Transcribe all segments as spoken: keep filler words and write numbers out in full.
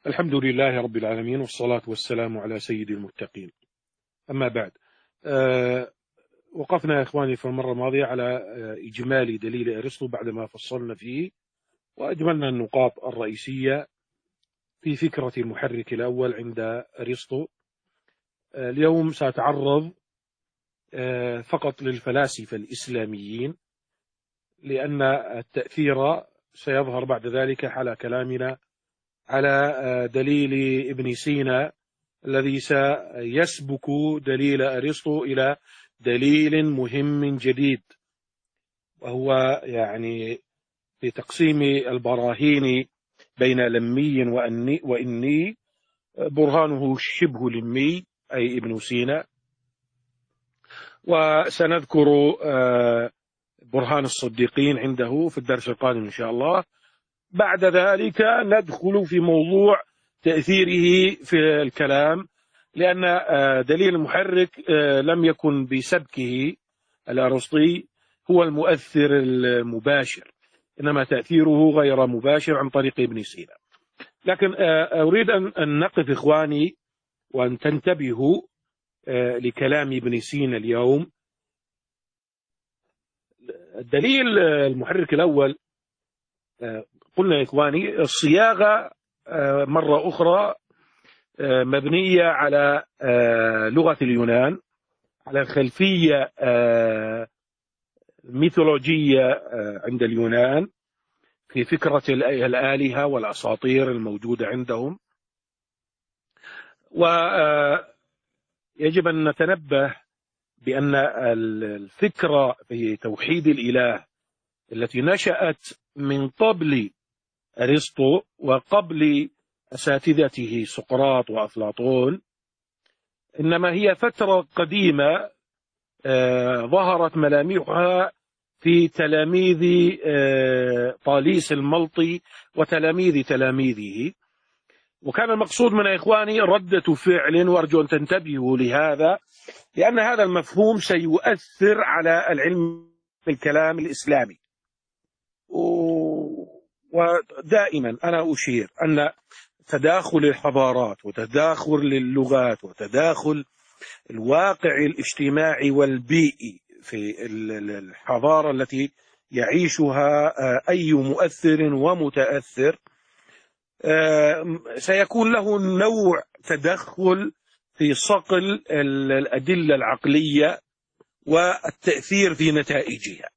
الحمد لله رب العالمين، والصلاة والسلام على سيد المتقين. أما بعد، أه وقفنا يا إخواني في المرة الماضية على أه إجمالي دليل أرسطو بعدما فصلنا فيه وأجملنا النقاط الرئيسية في فكرة المحرك الأول عند أرسطو. أه اليوم سأتعرض أه فقط للفلاسفة الإسلاميين، لأن التأثير سيظهر بعد ذلك على كلامنا على دليل ابن سينا الذي سيسبك دليل أرسطو إلى دليل مهم جديد، وهو يعني في تقسيم البراهين بين لمي وإني. برهانه شبه لمي أي ابن سينا، وسنذكر برهان الصديقين عنده في الدرس القادم إن شاء الله. بعد ذلك ندخل في موضوع تأثيره في الكلام، لأن دليل المحرك لم يكن بسبكه الأرسطي هو المؤثر المباشر، إنما تأثيره غير مباشر عن طريق ابن سينا. لكن أريد أن نقف إخواني وأن تنتبهوا لكلام ابن سينا اليوم. الدليل المحرك الأول قلنا يا إخواني الصياغة مرة أخرى مبنية على لغة اليونان، على الخلفية الميثولوجية عند اليونان في فكرة الآلهة والأساطير الموجودة عندهم. ويجب أن نتنبه بأن الفكرة في توحيد الإله التي نشأت من قبل أرسطو وقبل أساتذته سقراط وأفلاطون، إنما هي فترة قديمة آه ظهرت ملامحها في تلاميذ آه طاليس الملطي وتلاميذ تلاميذه. وكان المقصود من إخواني ردة فعل، وأرجو أن تنتبهوا لهذا، لأن هذا المفهوم سيؤثر على العلم الكلام الإسلامي. ودائما أنا أشير أن تداخل الحضارات وتداخل اللغات وتداخل الواقع الاجتماعي والبيئي في الحضارة التي يعيشها أي مؤثر ومتأثر سيكون له نوع تدخل في صقل الأدلة العقلية والتأثير في نتائجها.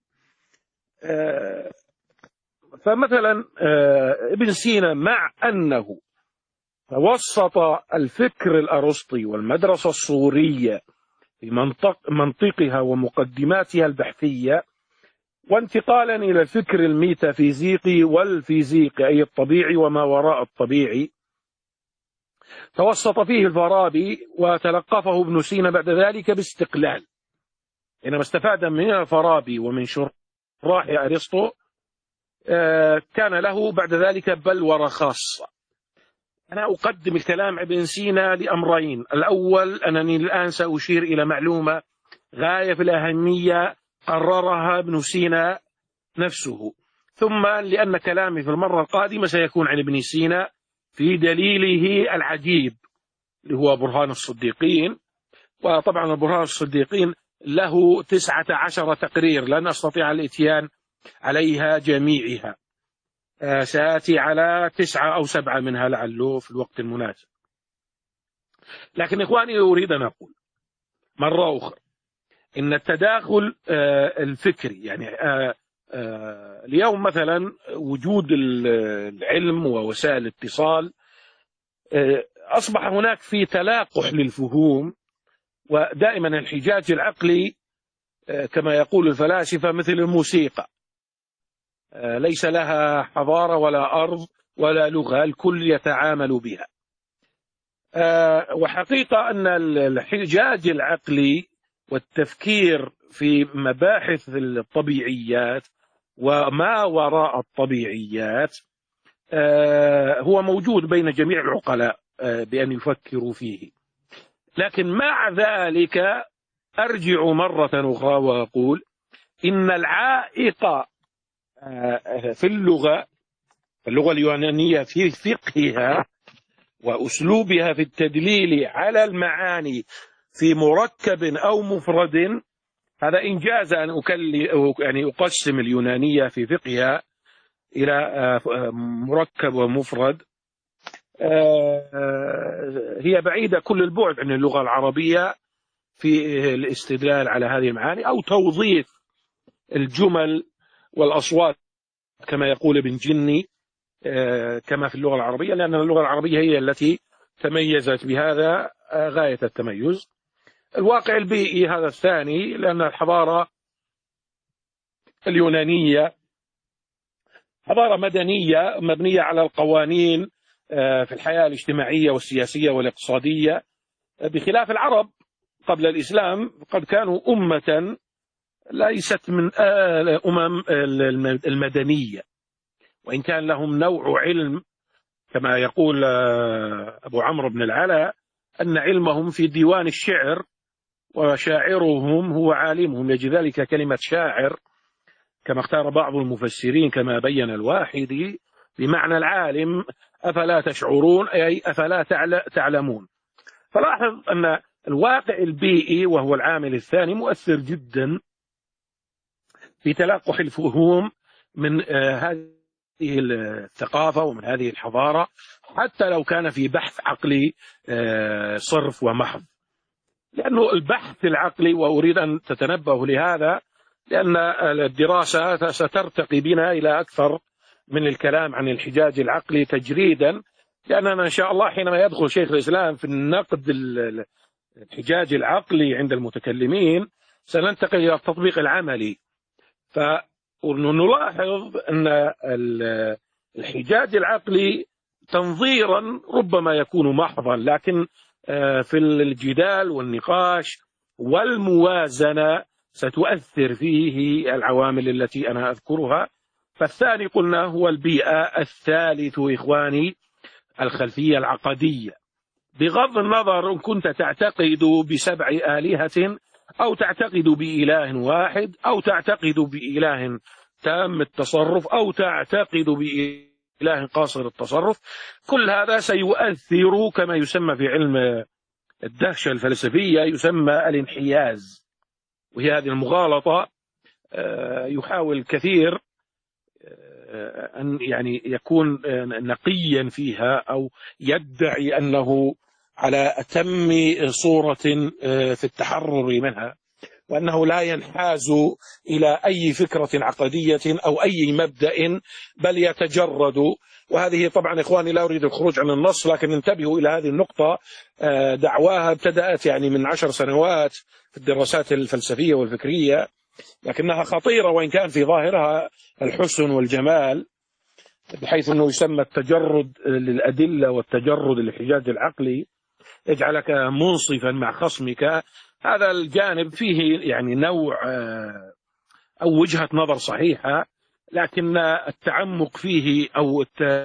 فمثلا ابن سينا مع أنه توسط الفكر الأرسطي والمدرسة الصورية في منطق منطقها ومقدماتها البحثية، وانتقالا إلى الفكر الميتافيزيقي والفيزيقي أي الطبيعي وما وراء الطبيعي، توسط فيه الفارابي وتلقفه ابن سينا بعد ذلك باستقلال. إنما استفاد من الفارابي ومن شراح أرسطو كان له بعد ذلك بلورة خاصة. أنا أقدم الكلام ابن سينا لأمرين: الأول أنني الآن سأشير إلى معلومة غاية في الأهمية قررها ابن سينا نفسه، ثم لأن كلامي في المرة القادمة سيكون عن ابن سينا في دليله العجيب اللي هو برهان الصديقين. وطبعا برهان الصديقين له تسعة عشر تقرير لن أستطيع الإتيان عليها جميعها، آه سآتي على تسعة أو سبعة منها لعله في الوقت المناسب. لكن إخواني أريد أن أقول مرة أخرى إن التداخل آه الفكري يعني آه آه اليوم مثلا وجود العلم ووسائل الاتصال آه أصبح هناك في تلاقح للفهوم، ودائما الحجاج العقلي آه كما يقول الفلاسفة مثل الموسيقى، ليس لها حضارة ولا أرض ولا لغة، الكل يتعامل بها. وحقيقة أن الحجاج العقلي والتفكير في مباحث الطبيعيات وما وراء الطبيعيات هو موجود بين جميع العقلاء بأن يفكروا فيه. لكن مع ذلك أرجع مرة أخرى وأقول إن العائق في اللغة اللغة اليونانية في فقهها وأسلوبها في التدليل على المعاني في مركب أو مفرد، هذا إنجاز أن يعني أقسم اليونانية في فقهها إلى مركب ومفرد. هي بعيدة كل البعد عن اللغة العربية في الاستدلال على هذه المعاني أو توظيف الجمل والأصوات كما يقول ابن جني كما في اللغة العربية، لأن اللغة العربية هي التي تميزت بهذا غاية التميز. الواقع البيئي هذا الثاني، لأن الحضارة اليونانية حضارة مدنية مبنية على القوانين في الحياة الاجتماعية والسياسية والاقتصادية، بخلاف العرب قبل الإسلام قد كانوا أمة ليست من الأمم المدنية، وإن كان لهم نوع علم كما يقول أبو عمرو بن العلاء أن علمهم في ديوان الشعر وشاعرهم هو عالمهم، يجي ذلك كلمة شاعر كما اختار بعض المفسرين كما بين الواحدي بمعنى العالم، أفلا تشعرون أي أفلا تعلمون. فلاحظ أن الواقع البيئي وهو العامل الثاني مؤثر جدا في تلقح الفهوم من هذه الثقافة ومن هذه الحضارة، حتى لو كان في بحث عقلي صرف ومحض. لأنه البحث العقلي، وأريد أن تتنبهوا لهذا لأن الدراسة سترتقي بنا إلى أكثر من الكلام عن الحجاج العقلي تجريدا، لأننا إن شاء الله حينما يدخل شيخ الإسلام في النقد الحجاج العقلي عند المتكلمين سننتقل إلى التطبيق العملي. فنلاحظ أن الحجاج العقلي تنظيرا ربما يكون محضا، لكن في الجدال والنقاش والموازنة ستؤثر فيه العوامل التي أنا أذكرها. فالثاني قلنا هو البيئة. الثالث إخواني الخلفية العقدية، بغض النظر إن كنت تعتقد بسبع آلهة أو تعتقد بإله واحد أو تعتقد بإله تام التصرف أو تعتقد بإله قاصر التصرف، كل هذا سيؤثر كما يسمى في علم الدهشة الفلسفية يسمى الانحياز، وهي هذه المغالطة يحاول الكثير أن يعني يكون نقيا فيها أو يدعي أنه على أتم صورة في التحرر منها، وأنه لا ينحاز إلى أي فكرة عقدية أو أي مبدأ بل يتجرد. وهذه طبعا إخواني لا أريد الخروج عن النص، لكن انتبهوا إلى هذه النقطة. دعواها ابتدأت يعني من عشر سنوات في الدراسات الفلسفية والفكرية، لكنها خطيرة وإن كان في ظاهرها الحسن والجمال، بحيث أنه يسمى التجرد للأدلة والتجرد للحجاج العقلي، يجعلك منصفا مع خصمك. هذا الجانب فيه يعني نوع أو وجهة نظر صحيحة، لكن التعمق فيه أو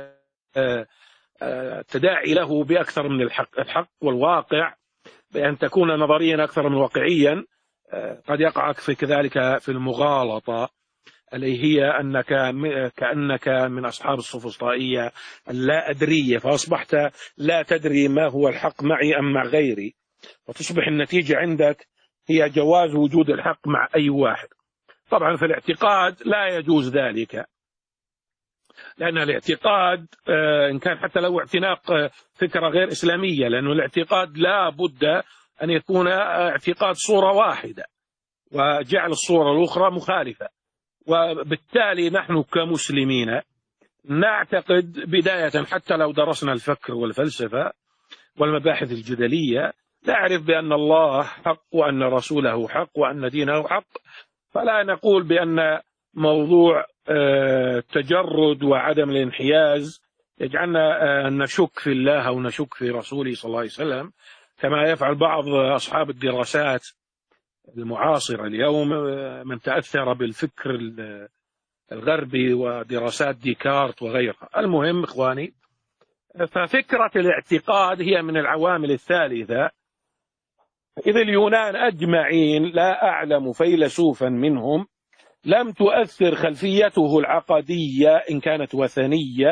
التداعي له بأكثر من الحق, الحق والواقع، بأن تكون نظريا أكثر من واقعيا، قد يقعك في كذلك في المغالطة، اللي هي أنك كأنك من أصحاب السفسطائية اللا أدرية، فأصبحت لا تدري ما هو الحق معي أم مع غيري، وتصبح النتيجة عندك هي جواز وجود الحق مع أي واحد. طبعا في الاعتقاد لا يجوز ذلك، لأن الاعتقاد إن كان حتى لو اعتناق فكرة غير إسلامية، لأنه الاعتقاد لا بد أن يكون اعتقاد صورة واحدة وجعل الصورة الأخرى مخالفة. وبالتالي نحن كمسلمين نعتقد بداية حتى لو درسنا الفكر والفلسفة والمباحث الجدلية نعرف بأن الله حق وأن رسوله حق وأن دينه حق، فلا نقول بأن موضوع التجرد وعدم الانحياز يجعلنا نشك في الله أو نشك في رسوله صلى الله عليه وسلم، كما يفعل بعض أصحاب الدراسات المعاصرة اليوم من تأثر بالفكر الغربي ودراسات ديكارت وغيرها. المهم إخواني، ففكرة الاعتقاد هي من العوامل الثالثة. إذ اليونان أجمعين لا أعلم فيلسوفا منهم لم تؤثر خلفيته العقدية إن كانت وثنية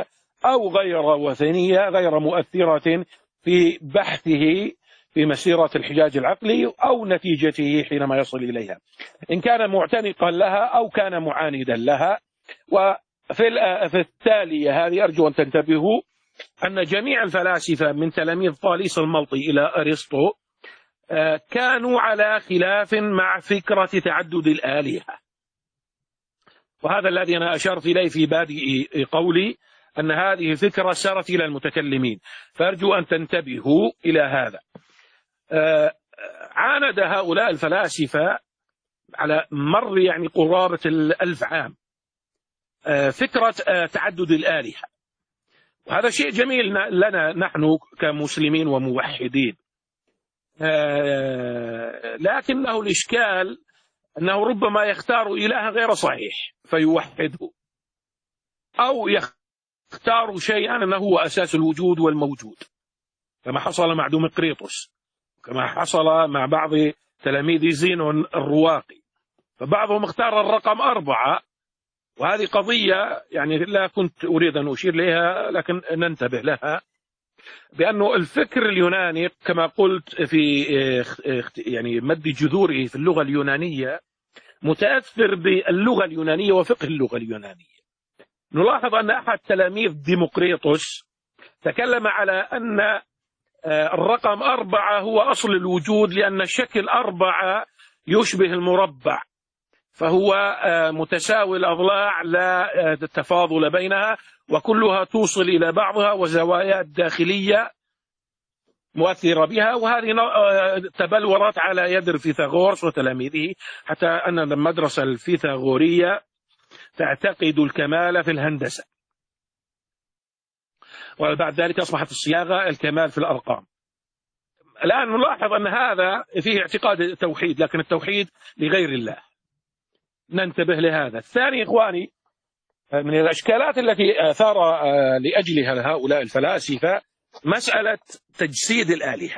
أو غير وثنية غير مؤثرة في بحثه في مسيرة الحجاج العقلي أو نتيجته حينما يصل إليها، إن كان معتنقا لها أو كان معاندا لها. وفي في التالية هذه أرجو أن تنتبهوا أن جميع الفلاسفة من تلاميذ طاليس الملطي إلى أرسطو كانوا على خلاف مع فكرة تعدد الآلهة، وهذا الذي أنا أشرت إليه في بادئ قولي أن هذه الفكرة سارت إلى المتكلمين، فأرجو أن تنتبهوا إلى هذا. عاند هؤلاء الفلاسفة على مر يعني قرابة الألف عام فكرة تعدد الآلهة، وهذا شيء جميل لنا نحن كمسلمين وموحدين، لكنه الإشكال أنه ربما يختار إلها غير صحيح فيوحده، أو يختار شيئا أنه هو أساس الوجود والموجود كما حصل مع دومقريطس، كما حصل مع بعض تلاميذ زينون الرواقي، فبعضهم اختار الرقم أربعة، وهذه قضية يعني لا كنت أريد أن أشير لها لكن ننتبه لها، بأنه الفكر اليوناني كما قلت في يعني مد جذوره في اللغة اليونانية متأثر باللغة اليونانية وفقه اللغة اليونانية. نلاحظ أن أحد تلاميذ ديمقريطس تكلم على أن الرقم أربعة هو أصل الوجود، لأن شكل أربعة يشبه المربع، فهو متساوي الأضلاع لا تفاضل بينها، وكلها توصل إلى بعضها وزوايا داخلية مؤثرة بها، وهذه تبلورت على يد فيثاغورس وتلاميذه، حتى أن المدرسة الفيثاغورية تعتقد الكمال في الهندسة، وبعد ذلك أصبحت الصياغة الكمال في الأرقام. الآن نلاحظ أن هذا فيه اعتقاد التوحيد، لكن التوحيد لغير الله، ننتبه لهذا. الثاني إخواني من الأشكالات التي أثار لأجلها هؤلاء الفلاسفة مسألة تجسيد الآلهة،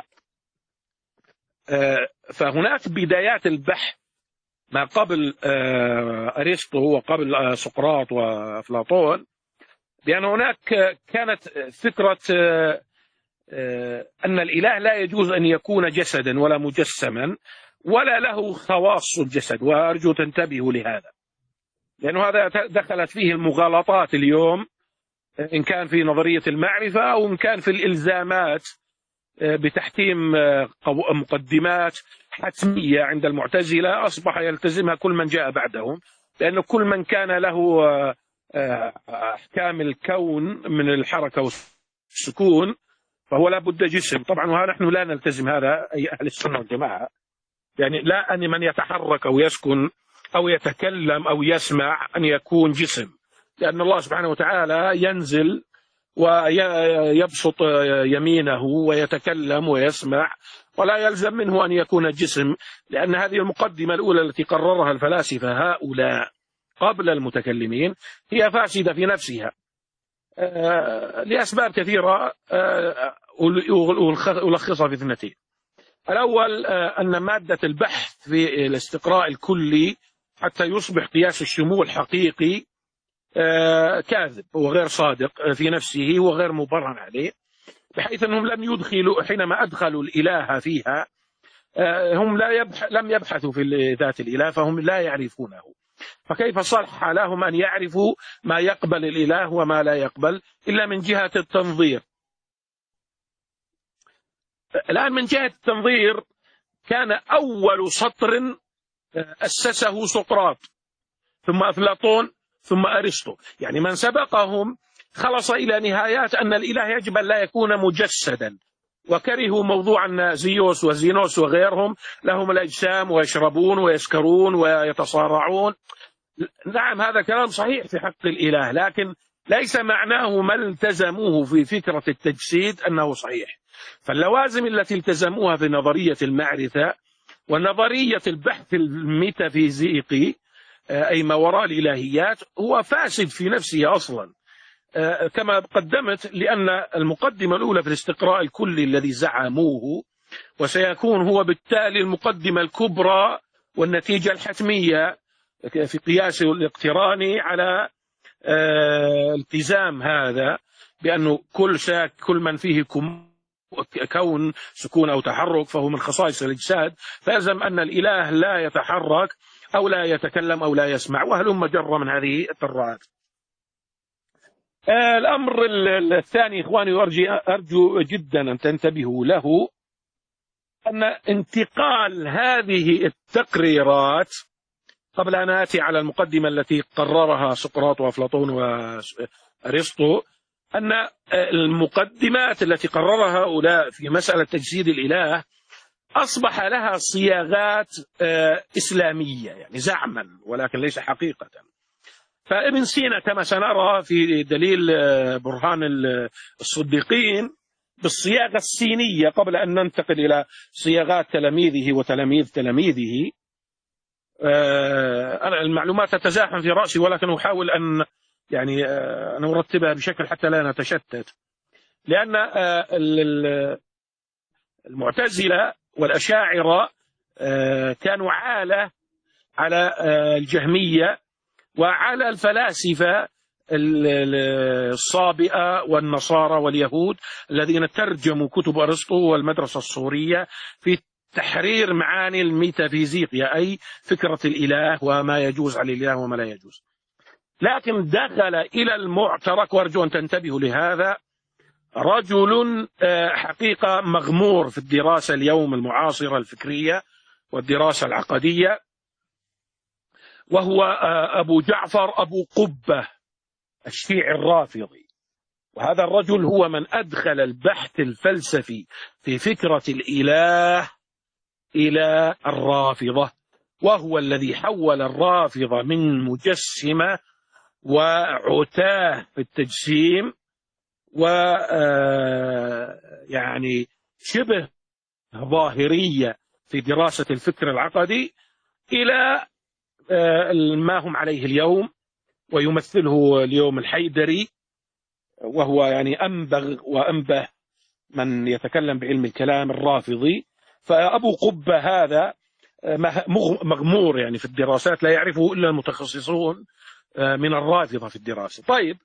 فهناك بدايات البحث ما قبل أرسطو وقبل سقراط وأفلاطون، لأن هناك كانت فكرة أن الإله لا يجوز أن يكون جسدا ولا مجسما ولا له خواص الجسد، وأرجو تنتبهوا لهذا، لأن هذا دخلت فيه المغالطات اليوم، إن كان في نظرية المعرفة أو إن كان في الإلزامات بتحتيم مقدمات حتمية عند المعتزلة أصبح يلتزمها كل من جاء بعدهم، لأن كل من كان له أحكام الكون من الحركة والسكون فهو لا بد جسم. طبعا وها نحن لا نلتزم هذا أي أهل السنة والجماعة، يعني لا أن من يتحرك أو يسكن أو يتكلم أو يسمع أن يكون جسم، لأن الله سبحانه وتعالى ينزل ويبسط يمينه ويتكلم ويسمع، ولا يلزم منه أن يكون جسم، لأن هذه المقدمة الأولى التي قررها الفلاسفة هؤلاء قبل المتكلمين هي فاسدة في نفسها لأسباب كثيرة ألخصها في اثنتين. الأول أن مادة البحث في الاستقراء الكلي حتى يصبح قياس الشمول حقيقي كاذب وغير صادق في نفسه وغير مبرهن عليه، بحيث أنهم لم يدخلوا حينما أدخلوا الإله فيها هم لا يبح لم يبحثوا في ذات الإله، فهم لا يعرفونه، فكيف صلح لهم أن يعرفوا ما يقبل الإله وما لا يقبل إلا من جهة التنظير. الآن من جهة التنظير كان أول سطر أسسه سقراط ثم أفلاطون ثم أرسطو، يعني من سبقهم خلص إلى نهايات أن الإله يجب أن لا يكون مجسدا، وكرهوا موضوع أن زيوس وزينوس وغيرهم لهم الأجسام ويشربون ويسكرون ويتصارعون. نعم هذا كلام صحيح في حق الإله، لكن ليس معناه ما التزموه في فكرة التجسيد أنه صحيح. فاللوازم التي التزموها في نظرية المعرفة ونظرية البحث الميتافيزيقي أي ما وراء الإلهيات هو فاسد في نفسه أصلا كما قدمت، لأن المقدمة الأولى في الاستقراء الكلي الذي زعموه وسيكون هو بالتالي المقدمة الكبرى والنتيجة الحتمية في قياس الاقتراني على التزام هذا بأنه كل شيء كل من فيه كون سكون أو تحرك فهو من خصائص الأجساد، فيلزم أن الإله لا يتحرك أو لا يتكلم أو لا يسمع، وهلم جر من هذه الترات. الأمر الثاني إخواني، أرجو جدا أن تنتبهوا له، أن انتقال هذه التقريرات، قبل أن آتي على المقدمة التي قررها سقراط وأفلاطون وأرسطو، أن المقدمات التي قررها هؤلاء في مسألة تجسيد الإله أصبح لها صياغات إسلامية، يعني زعما ولكن ليس حقيقة. فابن سينا كما سنرى في دليل برهان الصديقين بالصياغة السينية، قبل أن ننتقل إلى صياغات تلاميذه وتلاميذ تلاميذه. أنا المعلومات تتزاحم في رأسي، ولكن أحاول أن يعني أن أرتبها بشكل حتى لا نتشتت، لأن المعتزلة والأشاعرة كانوا عالة على الجهمية وعلى الفلاسفة الصابئة والنصارى واليهود الذين ترجموا كتب أرسطو والمدرسة الصورية في تحرير معاني الميتافيزيقيا، أي فكرة الإله وما يجوز على الإله وما لا يجوز. لكن دخل إلى المعترك، وأرجو أن تنتبهوا لهذا، رجل حقيقة مغمور في الدراسة اليوم المعاصرة الفكرية والدراسة العقدية، وهو أبو جعفر أبو قبة الشيعي الرافضي. وهذا الرجل هو من أدخل البحث الفلسفي في فكرة الإله إلى الرافضة، وهو الذي حول الرافضة من مجسمة وعتاه في التجسيم و يعني شبه ظاهرية في دراسة الفكر العقدي إلى ما هم عليه اليوم، ويمثله اليوم الحيدري، وهو يعني أنبغ وأنبه من يتكلم بعلم الكلام الرافضي. فأبو قبة هذا مغمور يعني في الدراسات، لا يعرفه إلا المتخصصون من الرافضة في الدراسة. طيب،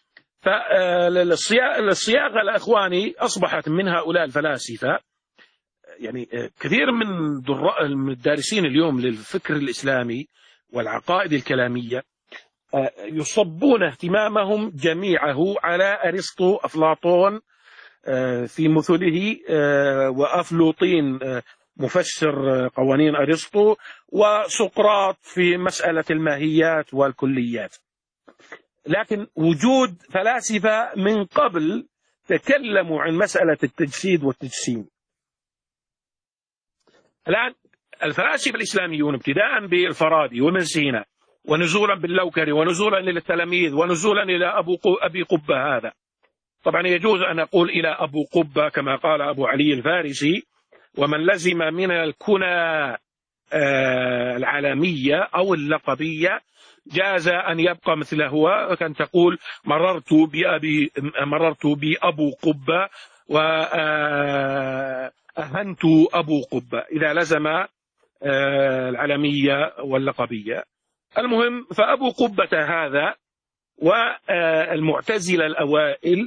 فالصياغة الأخواني أصبحت من هؤلاء الفلاسفة، يعني كثير من الدارسين اليوم للفكر الإسلامي والعقائد الكلامية يصبون اهتمامهم جميعه على أرسطو أفلاطون في مثله، وأفلوطين مفسر قوانين أرسطو، وسقراط في مسألة الماهيات والكليات. لكن وجود فلاسفة من قبل تكلموا عن مسألة التجسيد والتجسيم. الآن الفلاسفة الإسلاميون ابتداء بالفارابي وابن سينا، ونزولا باللوكري، ونزولا إلى التلاميذ، ونزولا إلى أبو أبي قبة هذا. طبعا يجوز أن أقول إلى أبو قبة كما قال أبو علي الفارسي، ومن لزم من الكنى العالمية أو اللقبية جاز أن يبقى مثل هو، كان تقول مررت بأبي مررت بأبو قبة وأهنت أبو قبة، إذا لزم العالمية واللقبية. المهم، فأبو قبة هذا والمعتزلة الأوائل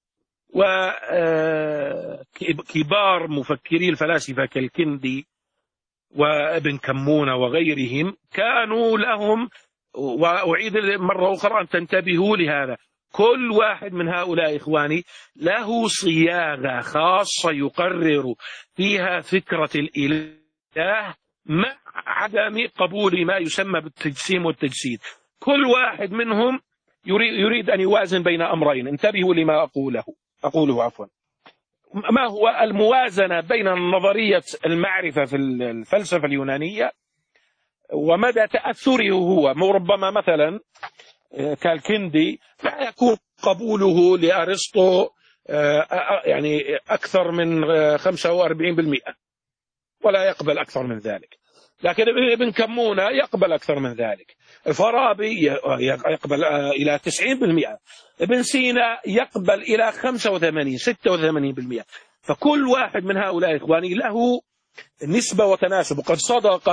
وكبار مفكري الفلاسفة كالكندي وابن كمونة وغيرهم كانوا لهم، وأعيد مرة أخرى أن تنتبهوا لهذا، كل واحد من هؤلاء إخواني له صياغة خاصة يقرر فيها فكرة الإله مع عدم قبول ما يسمى بالتجسيم والتجسيد. كل واحد منهم يريد أن يوازن بين أمرين. انتبهوا لما أقوله أقوله عفوا ما هو الموازنة بين نظرية المعرفة في الفلسفة اليونانية ومدى تأثره هو. ربما مثلا كالكندي لا يكون قبوله لأرسطو يعني أكثر من خمسة وأربعين بالمئة، ولا يقبل أكثر من ذلك. لكن ابن كمونة يقبل أكثر من ذلك، الفارابي يقبل إلى تسعين بالمئة، ابن سينا يقبل إلى خمسة وثمانين ستة وثمانين بالمئة. فكل واحد من هؤلاء إخواني له نسبة وتناسب. وقد صدق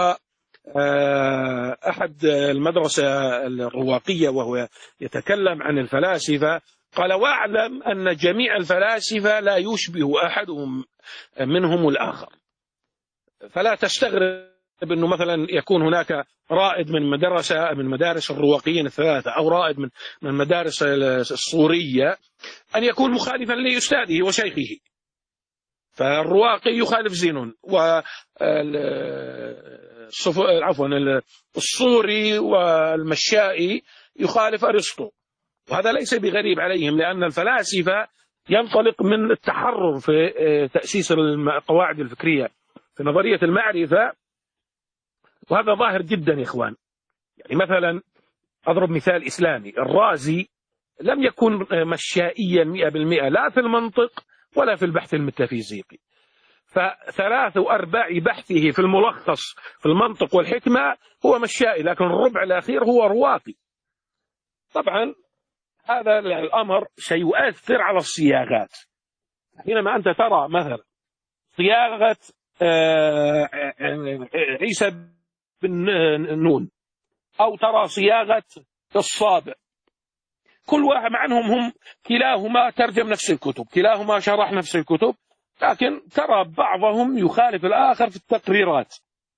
أحد المدرسة الرواقية وهو يتكلم عن الفلاسفة، قال واعلم أن جميع الفلاسفة لا يشبه أحدهم منهم الآخر، فلا تستغرب أنه مثلا يكون هناك رائد من مدرسة من مدارس الرواقيين الثلاثة أو رائد من من المدارس الصورية أن يكون مخالفا لأستاذه وشيخه. فالرواقي يخالف زينون، و عفوا الصوري والمشائي يخالف أرسطو، وهذا ليس بغريب عليهم، لأن الفلاسفة ينطلق من التحرر في تأسيس القواعد الفكرية في نظرية المعرفة، وهذا ظاهر جدا يا إخوان. يعني مثلا أضرب مثال إسلامي، الرازي لم يكن مشائيا مئة بالمئة لا في المنطق ولا في البحث الميتافيزيقي، فثلاث أرباع بحثه في الملخص في المنطق والحكمة هو مشائي، لكن الربع الأخير هو رواقي. طبعا هذا الأمر سيؤثر على الصياغات. حينما أنت ترى مثلا صياغة عيسى بن نون أو ترى صياغة الصابع، كل واحد عنهم هم كلاهما ترجم نفس الكتب، كلاهما شرح نفس الكتب، لكن ترى بعضهم يخالف الآخر في التقريرات.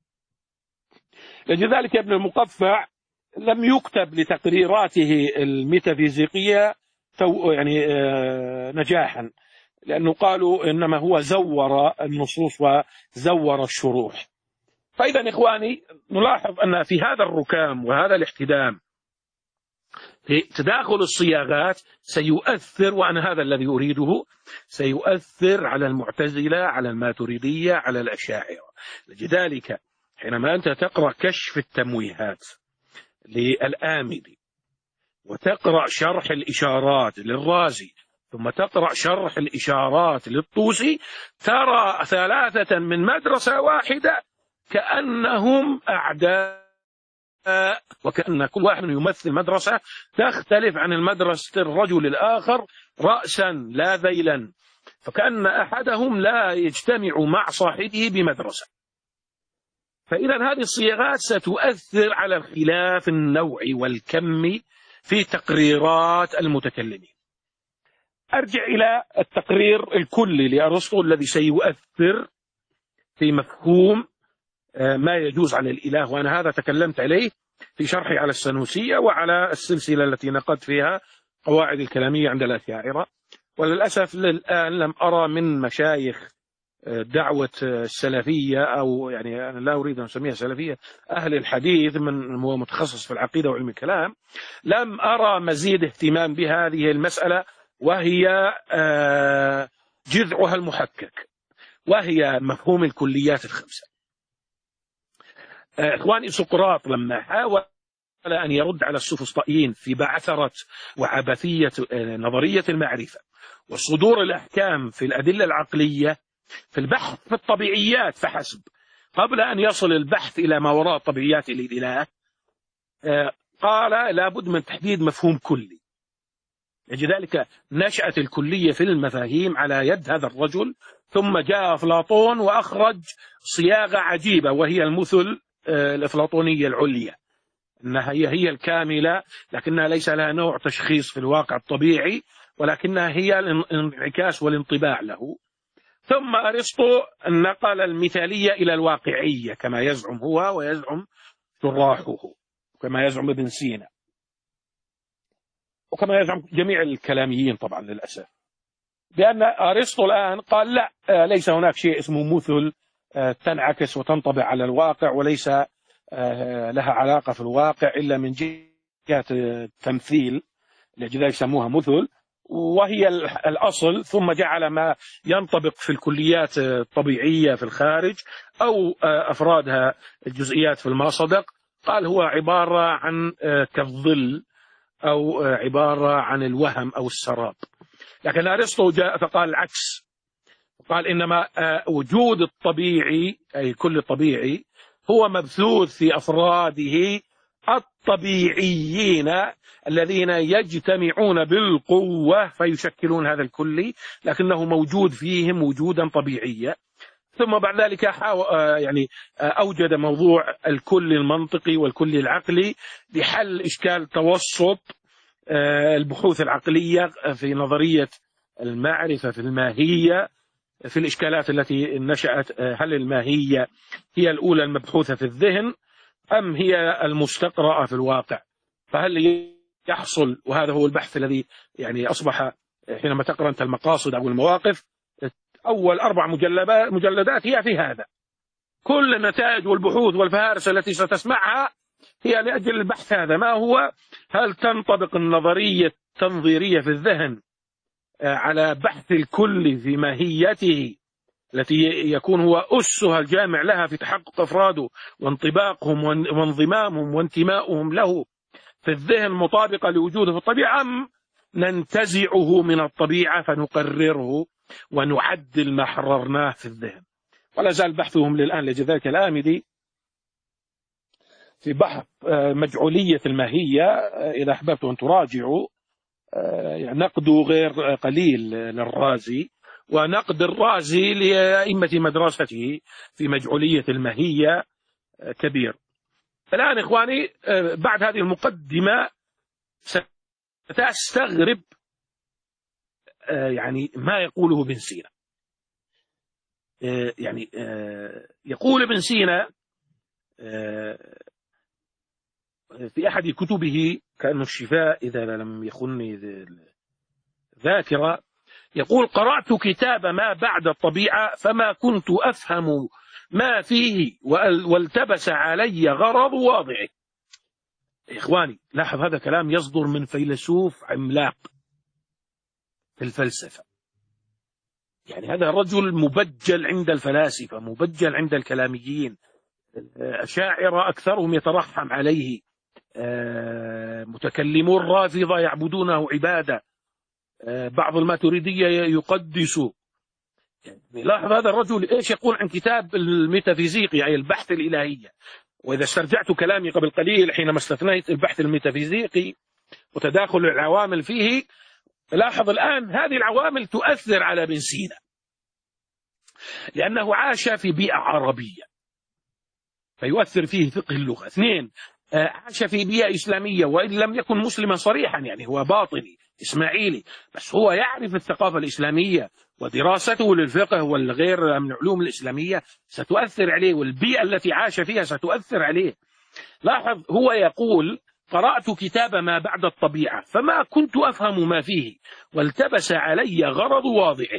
لذلك ابن المقفع لم يكتب لتقريراته الميتافيزيقية يعني نجاحا، لأنه قالوا إنما هو زور النصوص وزور الشروح. فإذا إخواني نلاحظ أن في هذا الركام وهذا الاحتدام في تداخل الصياغات سيؤثر، وأنا هذا الذي أريده، سيؤثر على المعتزلة، على الماتريدية، على الأشاعرة. لذلك حينما أنت تقرأ كشف التمويهات للآمدي وتقرأ شرح الإشارات للرازي ثم تقرأ شرح الإشارات للطوسي، ترى ثلاثة من مدرسة واحدة كأنهم أعداء، وكأن كل واحد يمثل مدرسة تختلف عن المدرسة الرجل الآخر رأسا لا ذيلا، فكأن أحدهم لا يجتمع مع صاحبه بمدرسة. فإذا هذه الصياغات ستؤثر على الخلاف النوعي والكمي في تقريرات المتكلمين. أرجع إلى التقرير الكلي لأرسطو الذي سيؤثر في مفهوم ما يجوز على الإله، وأنا هذا تكلمت عليه في شرحي على السنوسية وعلى السلسلة التي نقدت فيها قواعد الكلامية عند الأشاعرة. وللأسف الآن لم أرى من مشايخ دعوة السلفية، أو يعني أنا لا أريد أن أسميها سلفية، أهل الحديث من هو متخصص في العقيدة وعلم الكلام، لم أرى مزيد اهتمام بهذه المسألة، وهي جذعها المحكك، وهي مفهوم الكليات الخمسة. إخواني سقراط لما حاول أن يرد على السفسطائيين في بعثرة وعبثية نظرية المعرفة وصدور الأحكام في الأدلة العقلية في البحث في الطبيعيات فحسب، قبل أن يصل البحث إلى ما وراء طبيعيات الإله، قال لابد من تحديد مفهوم كلي. لذلك نشأت الكلية في المفاهيم على يد هذا الرجل، ثم جاء أفلاطون وأخرج صياغة عجيبة وهي المثل الأفلاطونية العليا، أنها هي هي الكاملة، لكنها ليس لها نوع تشخيص في الواقع الطبيعي، ولكنها هي الانعكاس والانطباع له. ثم أرسطو نقل المثالية إلى الواقعية كما يزعم هو ويزعم شراحه، كما يزعم ابن سينا، وكما يزعم جميع الكلاميين طبعا للأسف، بأن أرسطو الآن قال لا، ليس هناك شيء اسمه مثل تنعكس وتنطبع على الواقع، وليس لها علاقة في الواقع إلا من جهة التمثيل، لذلك يسموها مثل، وهي الأصل. ثم جعل ما ينطبق في الكليات الطبيعية في الخارج أو أفرادها الجزئيات في الماصدق، قال هو عبارة عن كالظل أو عبارة عن الوهم أو السراب. لكن أرسطو جاء فقال العكس، قال إنما وجود الطبيعي أي كل طبيعي هو مبثوث في أفراده الطبيعيين الذين يجتمعون بالقوة فيشكلون هذا الكلي، لكنه موجود فيهم وجودا طبيعيا. ثم بعد ذلك يعني أوجد موضوع الكل المنطقي والكل العقلي لحل إشكال توسط البحوث العقلية في نظرية المعرفة في الماهية، في الإشكالات التي نشأت، هل الماهية هي الأولى المبحوثة في الذهن أم هي المستقرأة في الواقع؟ فهل يحصل، وهذا هو البحث الذي يعني أصبح حينما تقرأ أنت المقاصد أو المواقف، أول أربع مجلدات هي في هذا، كل النتائج والبحوث والفهارس التي ستسمعها هي لأجل البحث هذا. ما هو؟ هل تنطبق النظرية التنظيرية في الذهن على بحث الكل في ماهيته التي يكون هو أسها الجامع لها في تحقق أفراده وانطباقهم وانضمامهم وانتماؤهم له في الذهن مطابقة لوجوده في الطبيعة، أم ننتزعه من الطبيعة فنقرره ونعدل ما حررناه في الذهن؟ ولا زال بحثهم للآن لجذاك الآمدي في بحث مجعولية الماهية، إذا أحببت أن تراجعوا، نقد غير قليل للرازي، ونقد الرازي لأئمة مدرسته في مجعولية الماهية كبير. الآن إخواني بعد هذه المقدمة ستستغرب يعني ما يقوله ابن سينا. يعني يقول ابن سينا في أحد كتبه كأنه الشفاء إذا لم يخني ذاكرة، يقول: قرأت كتاب ما بعد الطبيعة فما كنت أفهم ما فيه والتبس علي غرض واضعه. إخواني لاحظ هذا كلام يصدر من فيلسوف عملاق في الفلسفة، يعني هذا رجل مبجل عند الفلاسفة، مبجل عند الكلاميين، أشاعرة أكثرهم يترحم عليه، متكلمون رافضة يعبدونه عبادة، بعض الماتريدية يقدسوا. يعني لاحظ هذا الرجل إيش يقول عن كتاب الميتافيزيقي، يعني البحث الإلهية. وإذا استرجعت كلامي قبل قليل حينما استثنيت البحث الميتافيزيقي وتداخل العوامل فيه، لاحظ الآن هذه العوامل تؤثر على ابن سينا لأنه عاش في بيئة عربية فيؤثر فيه فقه اللغة. اثنين، عاش في بيئة إسلامية وإن لم يكن مسلما صريحا، يعني هو باطني إسماعيلي، بس هو يعرف الثقافة الإسلامية ودراسته للفقه والغير من العلوم الإسلامية ستؤثر عليه، والبيئة التي عاش فيها ستؤثر عليه. لاحظ هو يقول: قرأت كتاب ما بعد الطبيعة فما كنت أفهم ما فيه والتبس علي غرض واضعه.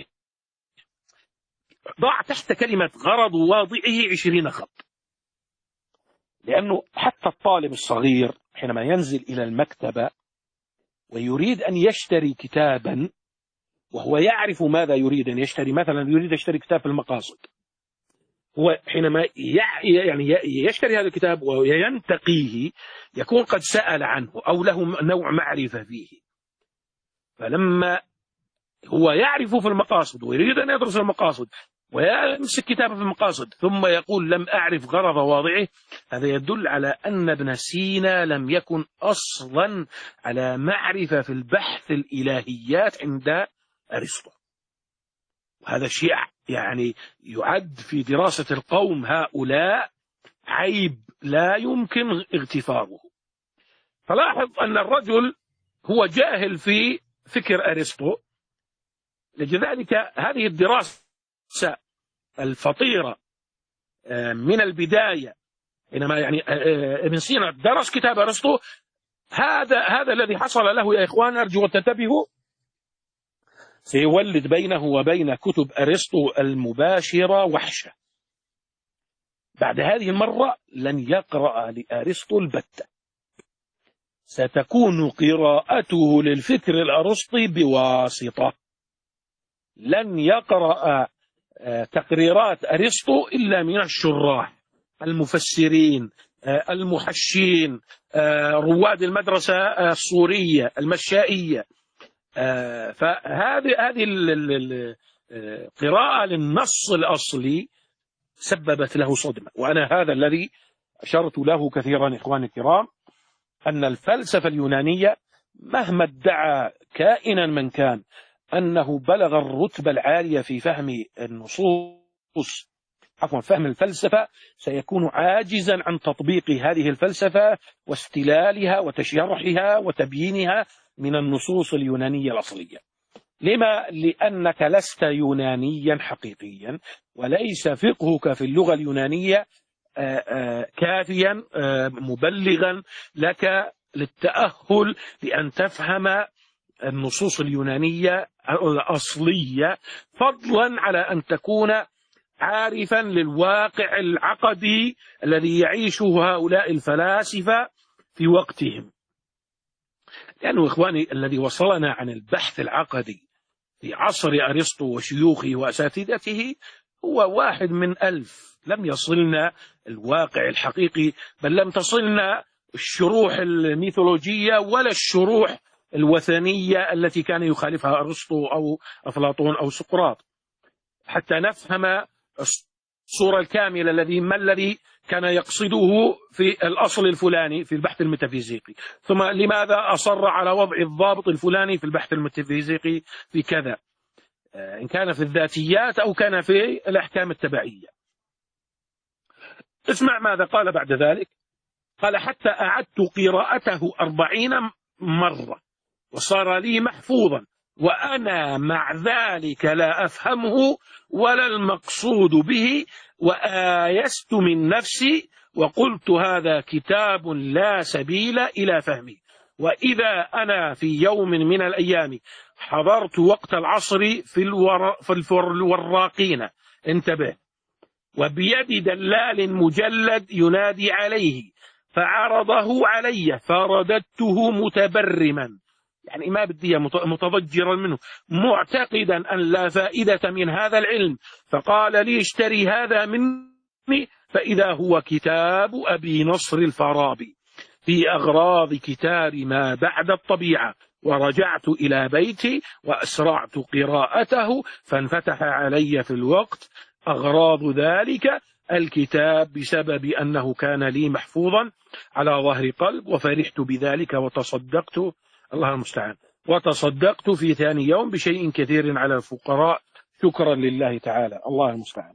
ضع تحت كلمة غرض واضعه عشرين خط، لأنه حتى الطالب الصغير حينما ينزل إلى المكتبة ويريد أن يشتري كتابا وهو يعرف ماذا يريد أن يشتري، مثلا يريد يشتري كتاب في المقاصد، هو حينما يعني يشتري هذا الكتاب وينتقيه يكون قد سأل عنه أو له نوع معرفة فيه، فلما هو يعرف في المقاصد ويريد أن يدرس المقاصد ويمسك كتابه في المقاصد ثم يقول لم أعرف غرض واضعه، هذا يدل على أن ابن سينا لم يكن أصلا على معرفة في البحث الإلهيات عند أرسطو. وهذا شيء يعني يعد في دراسة القوم هؤلاء عيب لا يمكن اغتفاره. فلاحظ أن الرجل هو جاهل في فكر أرسطو، لذلك هذه الدراسة الفطيرة من البداية حينما يعني ابن سينا درس كتاب أرسطو، هذا هذا الذي حصل له يا إخوان، أرجو أن تنتبهوا، سيولد بينه وبين كتب أرسطو المباشرة وحشة. بعد هذه المرة لن يقرأ لأرسطو البتة، ستكون قراءته للفكر الأرسطي بواسطة، لن يقرأ تقريرات أرسطو إلا من الشراح المفسرين المحشين رواد المدرسة الصورية المشائية. فهذه هذه القراءة للنص الأصلي سببت له صدمة، وأنا هذا الذي أشرت له كثيرا إخواني الكرام، أن الفلسفة اليونانية مهما ادعى كائنا من كان أنه بلغ الرتبة العالية في فهم النصوص عفوا فهم الفلسفة، سيكون عاجزا عن تطبيق هذه الفلسفة واستلالها وتشريحها وتبيينها من النصوص اليونانية الأصلية. لما؟ لأنك لست يونانيا حقيقيا، وليس فقهك في اللغة اليونانية كافيا مبلغا لك للتأهل لأن تفهم النصوص اليونانية الأصلية، فضلا على أن تكون عارفا للواقع العقدي الذي يعيشه هؤلاء الفلاسفة في وقتهم. لأنه إخواني الذي وصلنا عن البحث العقدي في عصر أرسطو وشيوخه وأساتذته هو واحد من ألف، لم يصلنا الواقع الحقيقي، بل لم تصلنا الشروح الميثولوجية ولا الشروح الوثنية التي كان يخالفها أرسطو أو أفلاطون أو سقراط، حتى نفهم الصورة الكاملة الذي ما الذي كان يقصده في الأصل الفلاني في البحث الميتافيزيقي، ثم لماذا أصر على وضع الضابط الفلاني في البحث الميتافيزيقي في كذا، إن كان في الذاتيات أو كان في الأحكام التبعية. اسمع ماذا قال بعد ذلك. قال: حتى أعدت قراءته أربعين مرة وصار لي محفوظا، وأنا مع ذلك لا أفهمه ولا المقصود به، وآيست من نفسي وقلت هذا كتاب لا سبيل إلى فهمه. وإذا أنا في يوم من الأيام حضرت وقت العصر في, الور... في الوراقين، انتبه، وبيد دلال مجلد ينادي عليه، فعرضه علي فرددته متبرما، يعني ما بدي متضجرا منه، معتقدا أن لا فائدة من هذا العلم، فقال لي: اشتري هذا مني، فإذا هو كتاب أبي نصر الفارابي في أغراض كتاب ما بعد الطبيعة. ورجعت إلى بيتي وأسرعت قراءته، فانفتح علي في الوقت أغراض ذلك الكتاب بسبب أنه كان لي محفوظا على ظهر قلب، وفرحت بذلك وتصدقت، الله المستعان، وتصدقت في ثاني يوم بشيء كثير على الفقراء شكرا لله تعالى، الله المستعان.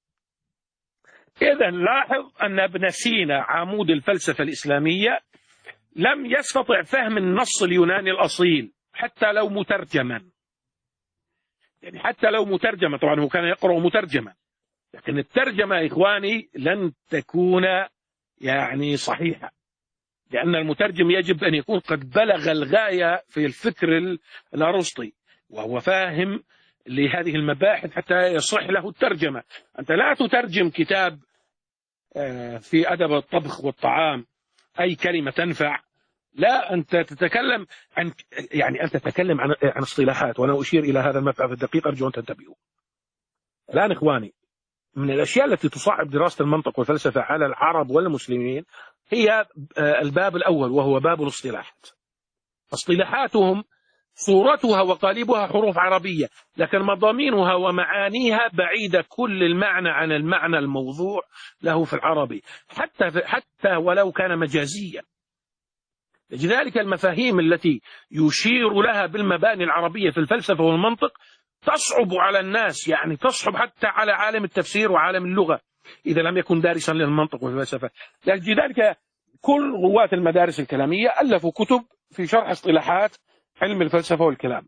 إذن لاحظ أن ابن سينا عمود الفلسفة الإسلامية لم يستطع فهم النص اليوناني الأصيل حتى لو مترجما، يعني حتى لو مترجما، طبعا هو كان يقرأ مترجما، لكن الترجمة يا إخواني لن تكون يعني صحيحة، لأن المترجم يجب أن يكون قد بلغ الغاية في الفكر الأرسطي وهو فاهم لهذه المباحث حتى يصح له الترجمة. أنت لا تترجم كتاب في أدب الطبخ والطعام أي كلمة تنفع، لا، أنت تتكلم عن يعني أنت تتكلم عن عن اصطلاحات، وأنا أشير إلى هذا المبحث الدقيق أرجو أن تنتبهوا. الآن إخواني، من الأشياء التي تصعب دراسة المنطق والفلسفة على العرب والمسلمين هي الباب الأول، وهو باب الاصطلاحات. اصطلاحاتهم صورتها وقالبها حروف عربية، لكن مضامينها ومعانيها بعيدة كل المعنى عن المعنى الموضوع له في العربي، حتى حتى ولو كان مجازيا. لذلك المفاهيم التي يشير لها بالمباني العربية في الفلسفة والمنطق تصعب على الناس، يعني تصعب حتى على عالم التفسير وعالم اللغة إذا لم يكن دارسا للمنطق والفلسفة. لذلك كل رواة المدارس الكلامية ألفوا كتب في شرح اصطلاحات علم الفلسفة والكلام.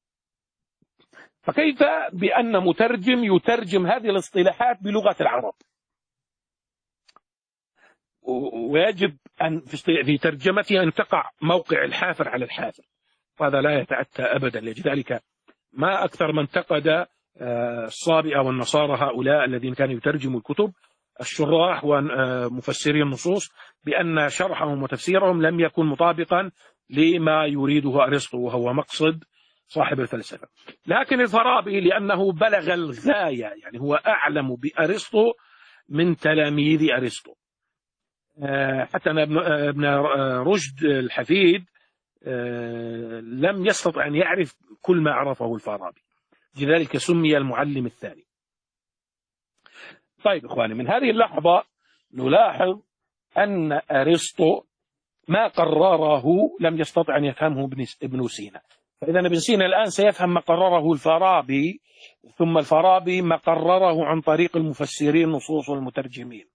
فكيف بأن مترجم يترجم هذه الاصطلاحات بلغة العرب، ويجب أن في ترجمتها أن تقع موقع الحافر على الحافر، وهذا لا يتأتى أبدا. لذلك ما أكثر من انتقد الصابئة والنصارى هؤلاء الذين كانوا يترجموا الكتب، الشراح ومفسري النصوص، بأن شرحهم وتفسيرهم لم يكن مطابقا لما يريده أرسطو وهو مقصد صاحب الفلسفة. لكن الفارابي لأنه بلغ الغاية، يعني هو أعلم بأرسطو من تلاميذ أرسطو، حتى ابن رشد الحفيد لم يستطع أن يعرف كل ما عرفه الفارابي، لذلك سمي المعلم الثاني. طيب إخواني، من هذه اللحظة نلاحظ أن أرسطو ما قرره لم يستطع أن يفهمه ابن سينا، فإذا ابن سينا الآن سيفهم ما قرره الفارابي، ثم الفارابي ما قرره عن طريق المفسرين النصوص والمترجمين،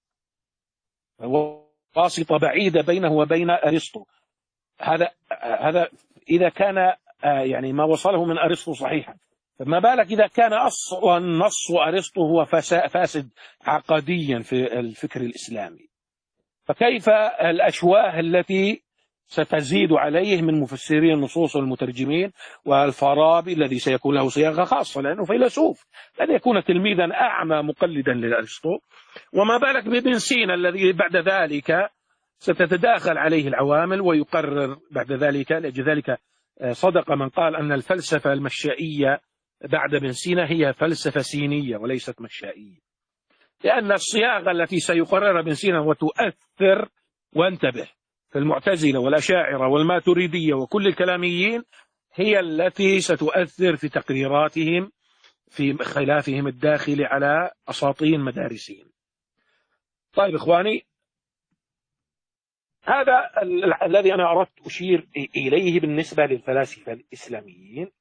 واسطة بعيدة بينه وبين أرسطو. هذا هذا إذا كان يعني ما وصله من أرسطو صحيحا، فما بالك إذا كان أصلا نص أرسطو هو فاسد عقديا في الفكر الإسلامي؟ فكيف الأشواه التي ستزيد عليه من مفسرين النصوص والمترجمين، والفارابي الذي سيكون له صياغة خاصة لأنه فيلسوف، لن يكون تلميذا أعمى مقلدا لأرسطو. وما بالك بابن سينا الذي بعد ذلك ستتداخل عليه العوامل ويقرر بعد ذلك. لأجل ذلك صدق من قال أن الفلسفة المشائية بعد ابن سينا هي فلسفة سينية وليست مشائية، لأن الصياغة التي سيقررها ابن سينا وتؤثر، وانتبه، في المعتزلة والأشاعرة والماتريدية وكل الكلاميين، هي التي ستؤثر في تقريراتهم في خلافهم الداخلي على أساطين مدارسهم. طيب إخواني، هذا الذي أنا أردت أشير إليه بالنسبة للفلاسفة الإسلاميين.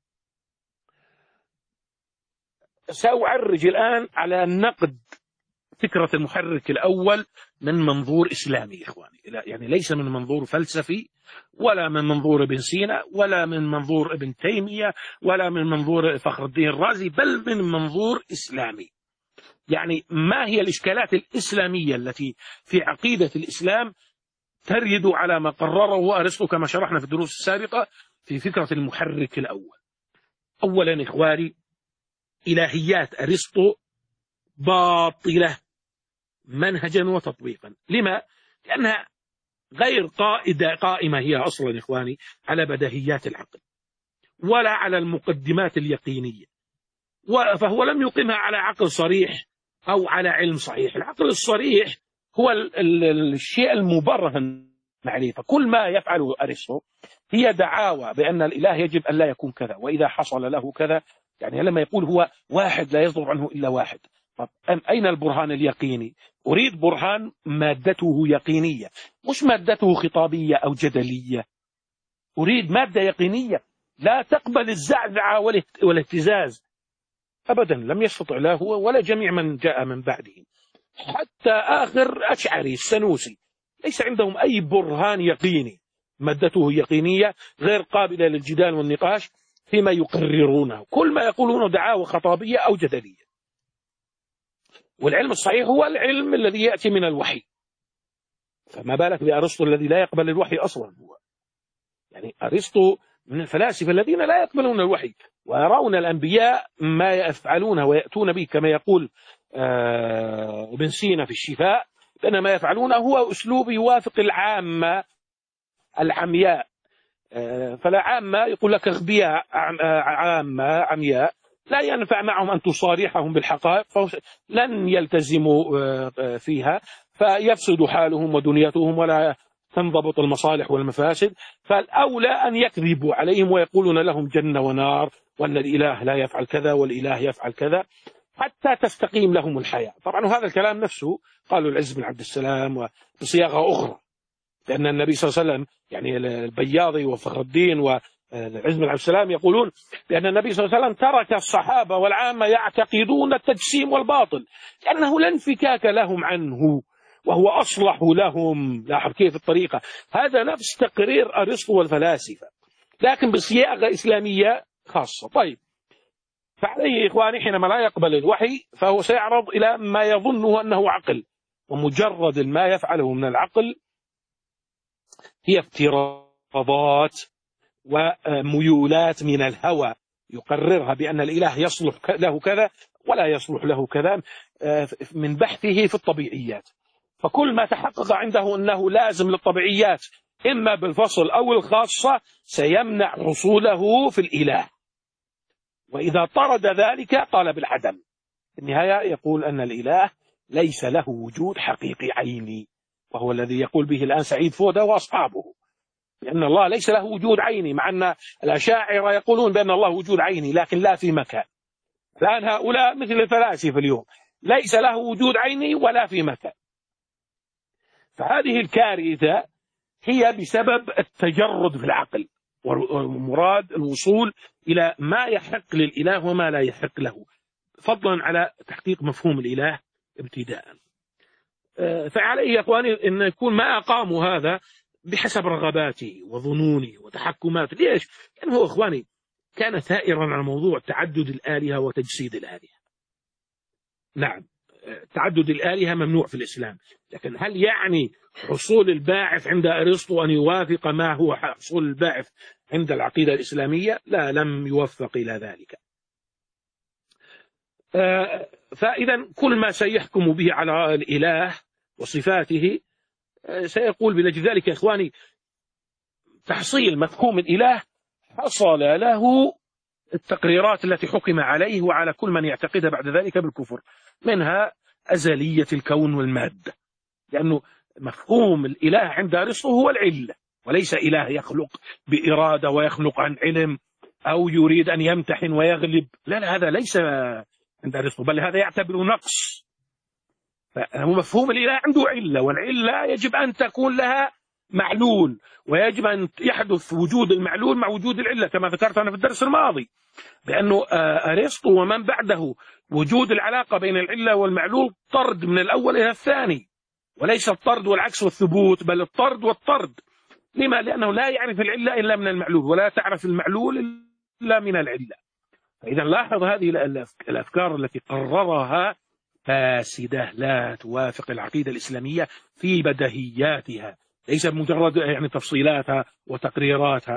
سأعرج الآن على نقد فكرة المحرك الأول من منظور إسلامي إخواني، يعني ليس من منظور فلسفي، ولا من منظور ابن سينا، ولا من منظور ابن تيمية، ولا من منظور فخر الدين الرازي، بل من منظور إسلامي. يعني ما هي الإشكالات الإسلامية التي في عقيدة الإسلام ترد على ما قرره أرسطو كما شرحنا في الدروس السابقة في فكرة المحرك الأول. أولا إخواني، إلهيات أرسطو باطلة منهجا وتطبيقا. لما؟ لأنها غير قائدة قائمة هي أصلا إخواني على بديهيات العقل ولا على المقدمات اليقينية، فهو لم يقيمها على عقل صريح أو على علم صحيح. العقل الصريح هو ال ال الشيء المبرهن عليه. فكل ما يفعله أرسطو هي دعاوى بأن الإله يجب أن لا يكون كذا، وإذا حصل له كذا، يعني لما يقول هو واحد لا يصدر عنه إلا واحد. طب أين البرهان اليقيني؟ أريد برهان مادته يقينية، مش مادته خطابية أو جدلية. أريد مادة يقينية لا تقبل الزعزعة والاهتزاز أبدا. لم يستطع لا هو ولا جميع من جاء من بعدهم، حتى آخر أشعري السنوسي ليس عندهم أي برهان يقيني، مادته يقينية غير قابلة للجدال والنقاش فيما يقررونه. كل ما يقولونه دعاوى خطابية أو جدلية. والعلم الصحيح هو العلم الذي يأتي من الوحي، فما بالك بأرسطو الذي لا يقبل الوحي أصلا. هو يعني أرسطو من الفلاسفة الذين لا يقبلون الوحي ويرون الأنبياء ما يفعلونه ويأتون به، كما يقول آه ابن سينا في الشفاء، لأن ما يفعلونه هو أسلوب يوافق العامة العمياء. آه فلا عامة يقول لك أغبياء، عامة عمياء لا ينفع معهم أن تصارحهم بالحقائق، فلن يلتزموا فيها، فيفسد حالهم ودنيتهم ولا تنضبط المصالح والمفاسد. فالأولى أن يكذبوا عليهم ويقولون لهم جنة ونار، وأن الإله لا يفعل كذا والإله يفعل كذا، حتى تستقيم لهم الحياة. طبعا هذا الكلام نفسه قالوا العز بن عبد السلام وبصياغة أخرى، لأن النبي صلى الله عليه وسلم، يعني البياضي وفخر الدين و العز بن عبد السلام يقولون بأن النبي صلى الله عليه وسلم ترك الصحابة والعامة يعتقدون التجسيم والباطل لأنه لا انفكاك لهم عنه وهو أصلح لهم. لاحظ كيف الطريقة، هذا نفس تقرير أرسطو والفلاسفة لكن بصياغة إسلامية خاصة. طيب، فعليه إخواني حينما لا يقبل الوحي فهو سيعرض إلى ما يظنه أنه عقل، ومجرد ما يفعله من العقل هي افتراضات وميولات من الهوى يقررها بأن الإله يصلح له كذا ولا يصلح له كذا من بحثه في الطبيعيات. فكل ما تحقق عنده أنه لازم للطبيعيات إما بالفصل أو الخاصة سيمنع حصوله في الإله، وإذا طرد ذلك قال بالعدم. في النهاية يقول أن الإله ليس له وجود حقيقي عيني، وهو الذي يقول به الآن سعيد فودة وأصحابه، لأن الله ليس له وجود عيني، مع أن الأشاعرة يقولون بأن الله وجود عيني لكن لا في مكان. الآن هؤلاء مثل الفلاسفة اليوم ليس له وجود عيني ولا في مكان. فهذه الكارثة هي بسبب التجرد في العقل، والمراد الوصول إلى ما يحق للإله وما لا يحق له، فضلا على تحقيق مفهوم الإله ابتداء. فعليه يا أخواني أن يكون ما أقاموا هذا بحسب رغباته وظنونه وتحكماته. ليش؟ لأنه هو إخواني كان ثائرا على موضوع تعدد الآلهة وتجسيد الآلهة. نعم، تعدد الآلهة ممنوع في الإسلام، لكن هل يعني حصول الباعث عند أرسطو أن يوافق ما هو حصول الباعث عند العقيدة الإسلامية؟ لا، لم يوفق إلى ذلك. فإذا كل ما سيحكم به على الإله وصفاته سيقول بلجل ذلك. يا إخواني، تحصيل مفهوم الإله حصل له التقريرات التي حكم عليه وعلى كل من يعتقدها بعد ذلك بالكفر، منها أزلية الكون والمادة، لأنه مفهوم الإله عند أرسطو هو العلة، وليس إله يخلق بإرادة ويخلق عن علم أو يريد أن يمتحن ويغلب. لا لا، هذا ليس عند أرسطو، بل هذا يعتبر نقص. فمفهوم الإله عنده علة، والعلة يجب أن تكون لها معلول، ويجب أن يحدث وجود المعلول مع وجود العلة، كما ذكرت أنا في الدرس الماضي بأنه أرسطو ومن بعده وجود العلاقة بين العلة والمعلول طرد من الأول إلى الثاني، وليس الطرد والعكس والثبوت، بل الطرد والطرد. لما؟ لأنه لا يعرف العلة إلا من المعلول، ولا تعرف المعلول إلا من العلة. فإذا لاحظ هذه الأفكار التي قررها فاسدة، لا توافق العقيدة الإسلامية في بديهياتها، ليس مجرد يعني تفصيلاتها وتقريراتها.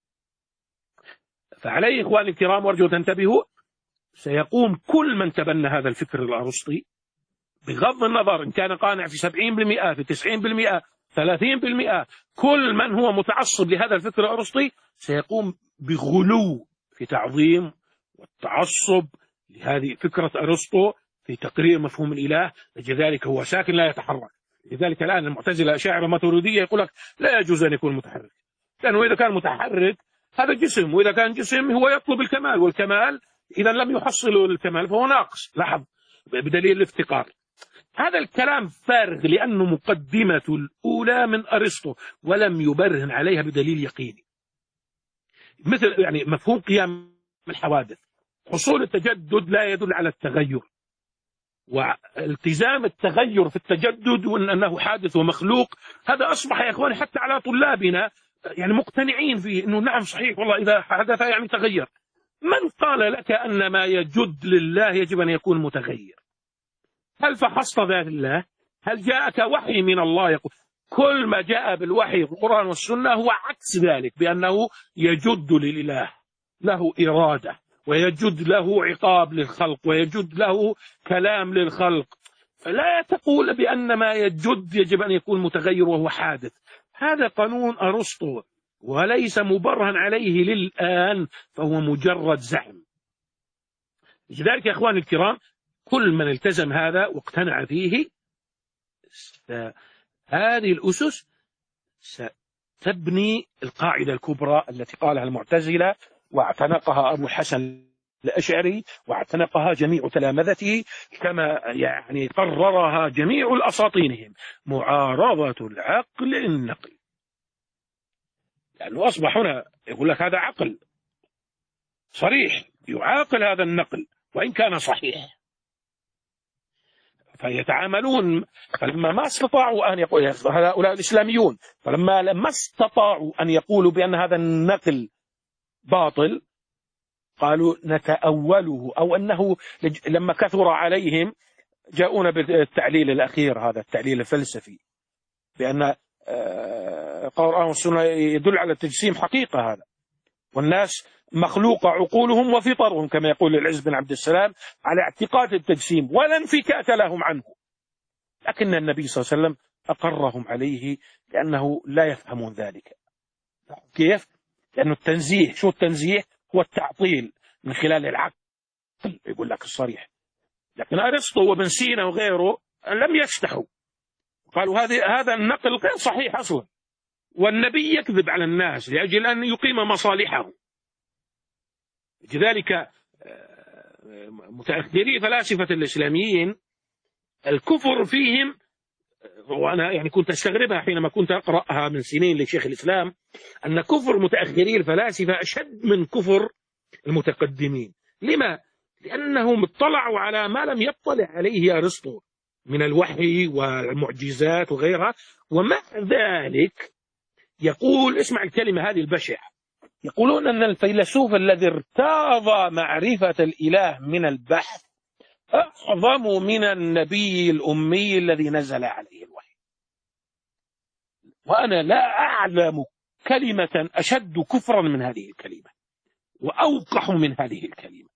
فعليه إخواني الكرام، وارجو تنتبهوا، سيقوم كل من تبنى هذا الفكر الأرسطي بغض النظر إن كان قانع في سبعين بالمئة في تسعين بالمئة ثلاثين بالمئة، كل من هو متعصب لهذا الفكر الأرسطي سيقوم بغلو في تعظيم والتعصب لهذه فكرة أرسطو في تقرير مفهوم الإله. لذلك هو ساكن لا يتحرك. لذلك الآن المعتزلة الأشاعرة الماتريدية يقول لك لا يجوز أن يكون متحرك، لأنه إذا كان متحرك هذا جسم، وإذا كان جسم هو يطلب الكمال، والكمال إذا لم يحصل الكمال فهو ناقص. لاحظ، بدليل الافتقار. هذا الكلام فارغ، لأنه مقدمة الأولى من أرسطو ولم يبرهن عليها بدليل يقيني. مثل يعني مفهوم قيام الحوادث، حصول التجدد لا يدل على التغير، والتزام التغير في التجدد وأنه حادث ومخلوق، هذا أصبح يا إخواني حتى على طلابنا يعني مقتنعين فيه، أنه نعم صحيح والله إذا حدث يعني تغير. من قال لك أن ما يجد لله يجب أن يكون متغير؟ هل فحصت ذات الله؟ هل جاءك وحي من الله يقول؟ كل ما جاء بالوحي في القرآن والسنة هو عكس ذلك، بأنه يجد للإله، له إرادة، ويجد له عقاب للخلق، ويجد له كلام للخلق. فلا تقول بأن ما يجد يجب أن يكون متغير وهو حادث. هذا قانون أرسطو وليس مبرهن عليه للآن، فهو مجرد زعم. لذلك يا أخواني الكرام، كل من التزم هذا واقتنع فيه، هذه الأسس ستبني القاعدة الكبرى التي قالها المعتزلة واعتنقها أبو الحسن الأشعري واعتنقها جميع تلامذته، كما يعني قررها جميع الأساطينهم: معارضة العقل النقل. لأنه أصبح هنا يقول لك هذا عقل صريح يعاقل هذا النقل وإن كان صحيح، فيتعاملون. فلما ما استطاعوا أن يقولوا هؤلاء الإسلاميون، فلما لما استطاعوا أن يقولوا بأن هذا النقل باطل، قالوا نتأوله، أو أنه لما كثر عليهم جاءونا بالتعليل الأخير، هذا التعليل الفلسفي، بأن القرآن والسنة يدل على التجسيم حقيقة هذا، والناس مخلوقة عقولهم وفطرهم، كما يقول العز بن عبد السلام، على اعتقاد التجسيم ولا انفكاك لهم عنه. لكن النبي صلى الله عليه وسلم أقرهم عليه لأنه لا يفهمون ذلك. كيف؟ لأنه التنزيه، شو التنزيه؟ هو التعطيل من خلال العقل، يقول لك الصريح. لكن أرسطو وابن سينا وغيره لم يستحوا، قالوا هذا هذا النقل غير صحيح أصلا، والنبي يكذب على الناس لأجل أن يقيم مصالحه. لذلك متأخري فلاسفة الإسلاميين الكفر فيهم، وأنا يعني كنت أستغربها حينما كنت أقرأها من سنين لشيخ الإسلام، أن كفر متأخري الفلاسفة أشد من كفر المتقدمين. لما؟ لأنهم اطلعوا على ما لم يطلع عليه أرسطو من الوحي والمعجزات وغيرها، ومع ذلك يقول، اسمع الكلمة هذه البشعة، يقولون أن الفيلسوف الذي ارتاض معرفة الإله من البحث أعظم من النبي الأمي الذي نزل عليه الوحي. وأنا لا أعلم كلمة أشد كفرا من هذه الكلمة وأوقح من هذه الكلمة.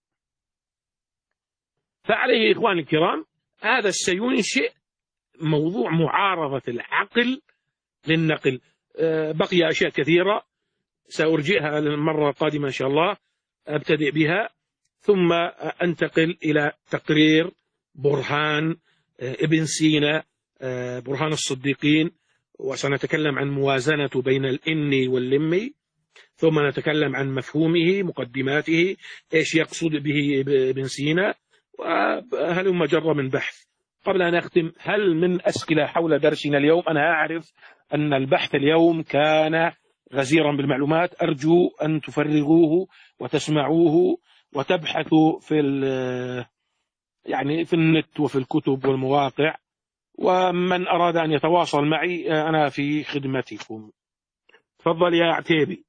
فعليه إخواني الكرام هذا سينشئ موضوع معارضة العقل للنقل. بقي أشياء كثيرة سأرجئها المرة القادمة إن شاء الله، أبتدئ بها ثم أنتقل إلى تقرير برهان ابن سينا، برهان الصديقين، وسنتكلم عن موازنة بين الإني واللمي، ثم نتكلم عن مفهومه، مقدماته، إيش يقصد به ابن سينا، وهل مجرى من بحث. قبل أن أختم، هل من أسئلة حول درسنا اليوم؟ أنا أعرف أن البحث اليوم كان غزيرا بالمعلومات، أرجو أن تفرغوه وتسمعوه وتبحثوا في يعني في النت وفي الكتب والمواقع، ومن أراد أن يتواصل معي أنا في خدمتكم. تفضل يا عتيبي.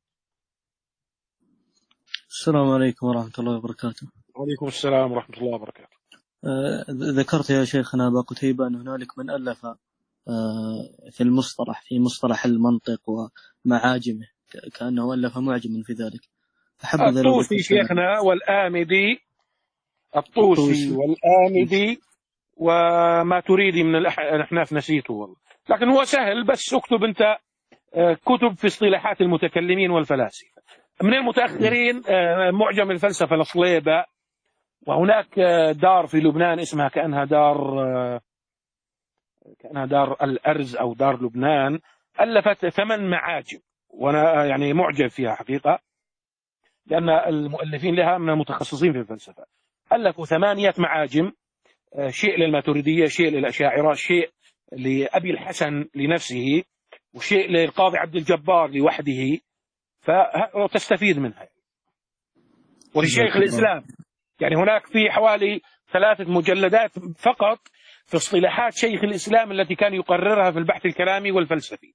السلام عليكم ورحمة الله وبركاته. وعليكم السلام ورحمة الله وبركاته. آه ذكرت يا شيخنا أبا قتيبة أن هنالك من ألف آه في المصطلح في مصطلح المنطق ومعاجمه، كأنه ألف معجما في ذلك. الطوسي شيخنا والآمدي، الطوسي والآمدي، وما تريدي من الأحناف نسيته والله، لكن هو سهل، بس اكتب أنت كتب في اصطلاحات المتكلمين والفلاسفة. من المتأخرين معجم الفلسفة الصليبة، وهناك دار في لبنان اسمها كأنها دار كأنها دار الأرز أو دار لبنان، ألفت ثمان معاجم، وأنا يعني معجب فيها حقيقة، لأن المؤلفين لها من المتخصصين في الفلسفة. ألفوا ثمانية معاجم، شيء للماتريدية، شيء للأشاعرة، شيء لأبي الحسن لنفسه، وشيء للقاضي عبد الجبار لوحده، فتستفيد منها. ولشيخ الإسلام يعني هناك في حوالي ثلاثة مجلدات فقط في اصطلاحات شيخ الإسلام التي كان يقررها في البحث الكلامي والفلسفي.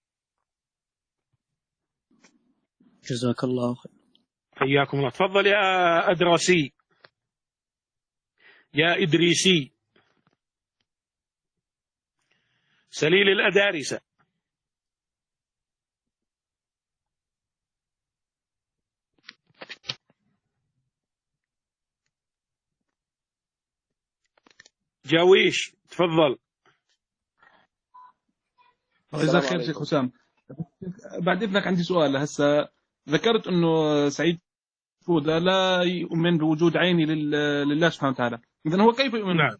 جزاك الله خير. حياكم الله. تفضل يا أدرسي، يا إدريسي، سليل الأدارسة. جاويش تفضل. جزاك خير شيخ حسام. بعد إذنك عندي سؤال. هسه ذكرت أنه سعيد فودة لا يؤمن بوجود عيني لله سبحانه وتعالى، إذن هو كيف يؤمن؟ نعم.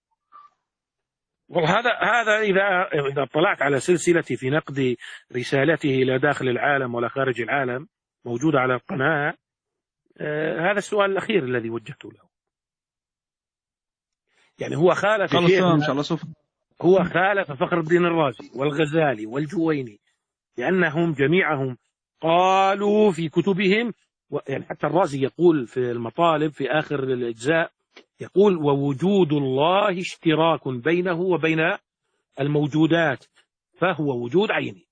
وهذا هذا إذا إذا اطلعت على سلسلتي في نقد رسالته إلى داخل العالم ولا خارج العالم، موجودة على القناة، آه هذا السؤال الأخير الذي وجهته له. يعني هو خالف إن شاء الله سوف هو خالف فخر الدين الرازي والغزالي والجويني، لأنهم جميعهم قالوا في كتبهم، يعني حتى الرازي يقول في المطالب في آخر الأجزاء، يقول ووجود الله اشتراك بينه وبين الموجودات، فهو وجود عيني.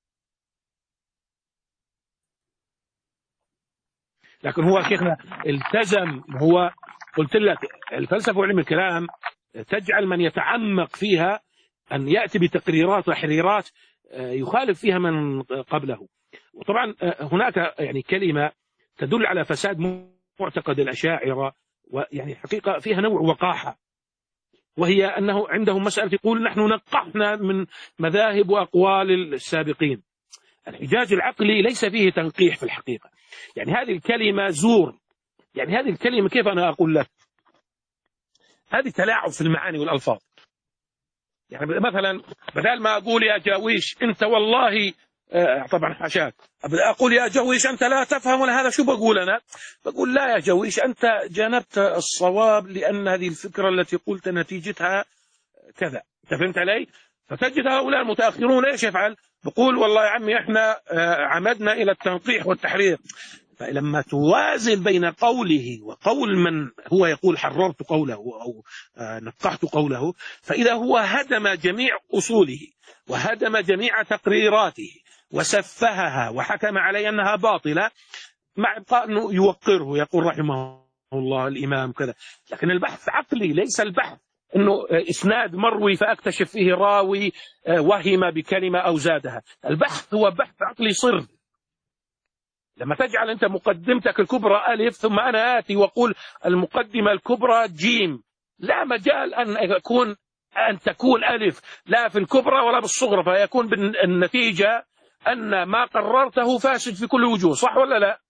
لكن هو شيخنا التزم، هو قلت لك الفلسفة وعلم الكلام تجعل من يتعمق فيها أن يأتي بتقريرات وحريرات يخالف فيها من قبله. وطبعا هناك يعني كلمة تدل على فساد معتقد الأشاعرة، ويعني حقيقة فيها نوع وقاحة، وهي أنه عندهم مسألة يقول نحن نقحنا من مذاهب وأقوال السابقين. الحجاج العقلي ليس فيه تنقيح في الحقيقة، يعني هذه الكلمة زور، يعني هذه الكلمة كيف أنا أقول لك، هذه تلاعب في المعاني والألفاظ. يعني مثلا بدل ما أقول يا جاويش أنت والله آه طبعا حاشاك، أقول يا جاويش أنت لا تفهم ولا هذا، شو بقول أنا؟ بقول لا يا جاويش أنت جانبت الصواب، لأن هذه الفكرة التي قلت نتيجتها كذا. فهمت علي؟ فتجد هؤلاء المتأخرون إيش يفعل؟ بقول والله يا عمي إحنا آه عمدنا إلى التنقيح والتحرير. فلما توازن بين قوله وقول من هو يقول حررت قوله أو نقحت قوله، فإذا هو هدم جميع أصوله وهدم جميع تقريراته وسفهها وحكم عليه أنها باطلة، مع إبقاء أنه يوقره يقول رحمه الله الإمام كذا. لكن البحث عقلي، ليس البحث أنه إسناد مروي فأكتشف فيه راوي وهم بكلمة أو زادها. البحث هو بحث عقلي صرف. لما تجعل أنت مقدمتك الكبرى ألف ثم أنا آتي وأقول المقدمة الكبرى جيم، لا مجال أن يكون أن تكون ألف لا في الكبرى ولا بالصغرى، فيكون بالنتيجة أن ما قررته فاسد في كل وجوه. صح ولا لا؟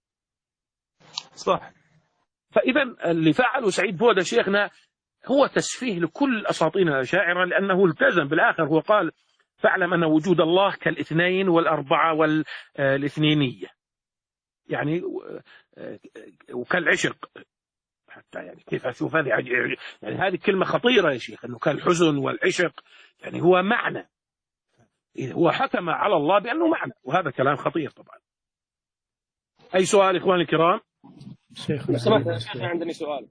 صح. فإذا اللي فعله سعيد فودة شيخنا هو تسفيه لكل أساطين الأشاعرة، لأنه التزم بالآخر. هو قال فاعلم أن وجود الله كالاثنين والأربعة والاثنينية، يعني وكالعشق حتى، يعني كيف أشوف هذه يعني هذه كلمة خطيرة يا شيخ، أنه كالحزن والعشق، يعني هو معنى، هو حكم على الله بأنه معنى، وهذا كلام خطير طبعا. أي سؤال إخواني الكرام؟ شيخ سمحت يا شيخ عندني سؤال.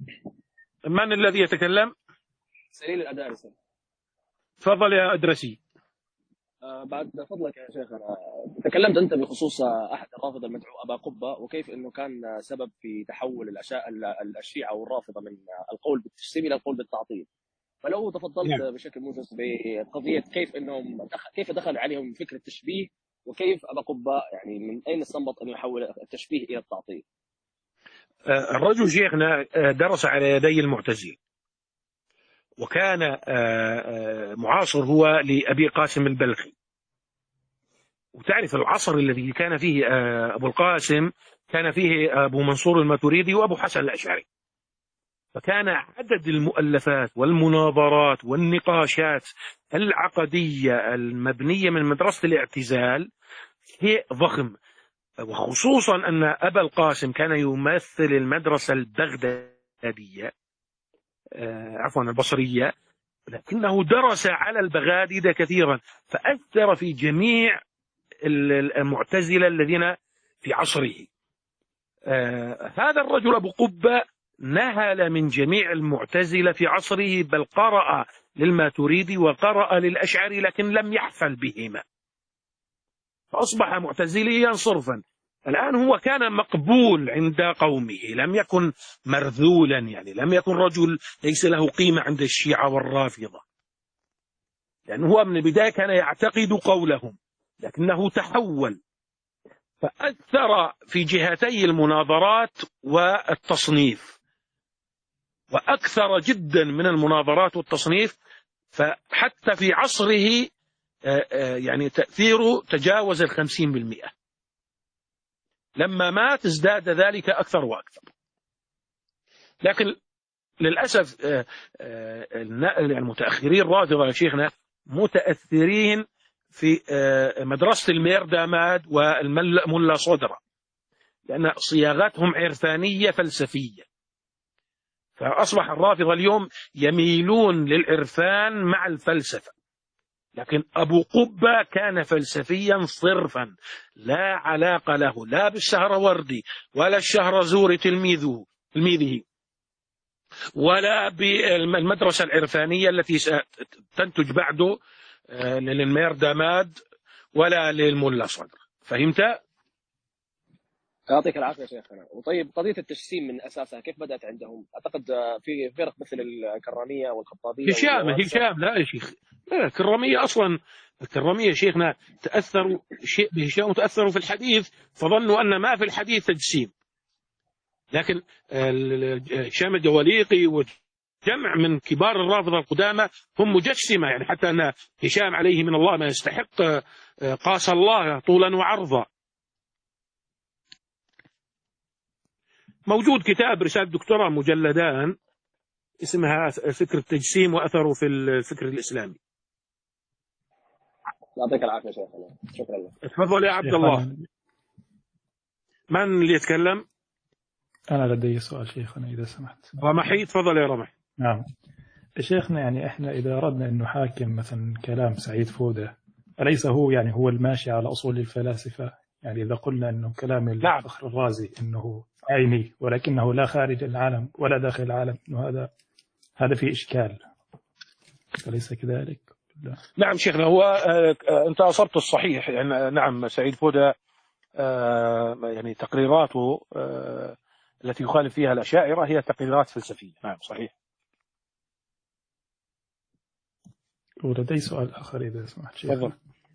من الذي يتكلم؟ سليل الأدارسي. تفضل يا أدرسي. آه بعد فضلك يا شيخ، أنا تكلمت أنت بخصوص أحد الرافضة المدعو أبا قبة، وكيف أنه كان سبب في تحول الأشياء الشيعة والرافضة من القول بالتجسيم إلى القول بالتعطيل. فلو تفضلت يعني بشكل موجز بقضية كيف أنهم دخل كيف دخل عليهم فكرة التشبيه، وكيف أبا قبة يعني من أين استنبط أن يحول التشبيه إلى التعطيل؟ الرجل شيخنا درس على يدي المعتزلة، وكان معاصر هو لأبي قاسم البلخي. وتعرف العصر الذي كان فيه أبو القاسم كان فيه أبو منصور الماتريدي وأبو حسن الأشعري، فكان عدد المؤلفات والمناظرات والنقاشات العقدية المبنية من مدرسة الاعتزال شيء ضخم، وخصوصا أن أبا القاسم كان يمثل المدرسة البغدادية آه عفوا البصرية، لكنه درس على البغاديد كثيرا، فأثر في جميع المعتزلة الذين في عصره. آه هذا الرجل أبو قبة نهل من جميع المعتزلة في عصره، بل قرأ للماتريدي وقرأ للأشعري، لكن لم يحفل بهما، فأصبح معتزليا صرفا. الآن هو كان مقبول عند قومه، لم يكن مرذولا، يعني لم يكن رجل ليس له قيمة عند الشيعة والرافضة، لأنه هو من البداية كان يعتقد قولهم، لكنه تحول فأثر في جهتي المناظرات والتصنيف، وأكثر جدا من المناظرات والتصنيف، فحتى في عصره يعني تأثيره تجاوز الخمسين بالمئة. لما مات ازداد ذلك أكثر وأكثر. لكن للأسف المتأخرين الرافضة يا شيخنا متأثرين في مدرسة الميرداماد والملا صدرة، لأن صياغتهم عرفانية فلسفية، فأصبح الرافضة اليوم يميلون للعرفان مع الفلسفة. لكن أبو قبة كان فلسفيا صرفا، لا علاقة له لا بالسهروردي ولا الشهرزوري تلميذه تلميذه ولا بالمدرسة العرفانية التي تنتج بعده للميرداماد ولا للملا صدر. فهمت؟ يعطيك العافية يا شيخنا. وطيب قضية التجسيم من أساسها كيف بدأت عندهم؟ أعتقد في فرق مثل الكرامية والخطابية. هشام هشام لا يا شيخ، لا الكرامية أصلا، الكرامية شيخنا تأثروا شيء بهشام وتأثروا في الحديث، فظنوا أن ما في الحديث تجسيم. لكن هشام الجواليقي وجمع من كبار الرافضة القدامى هم مجسمة، يعني حتى أن هشام عليه من الله ما يستحق، قاس الله طولا وعرضا. موجود كتاب رسالة دكتوراه مجلدان اسمها فكر التجسيم وأثره في الفكر الإسلامي. يعطيك العافية شيخنا، شكرا لك. تفضل يا عبد الله. من اللي يتكلم؟ أنا لدي سؤال شيخنا إذا سمحت. رمحي، تفضل يا رمحي. نعم شيخنا، يعني إحنا إذا أردنا أن نحاكم مثلا كلام سعيد فودة، أليس هو يعني هو الماشي على أصول الفلاسفة؟ يعني إذا قلنا أنه كلام الفخر الرازي أنه عيني ولكنه لا خارج العالم ولا داخل العالم، أنه هذا هذا فيه إشكال، أليس كذلك؟ نعم شيخنا، هو أنت أصبت الصحيح يعني. نعم سعيد فودة يعني تقريراته التي يخالف فيها الأشاعرة هي تقريرات فلسفية. نعم صحيح. ولدي سؤال آخر إذا سمحت شيخ.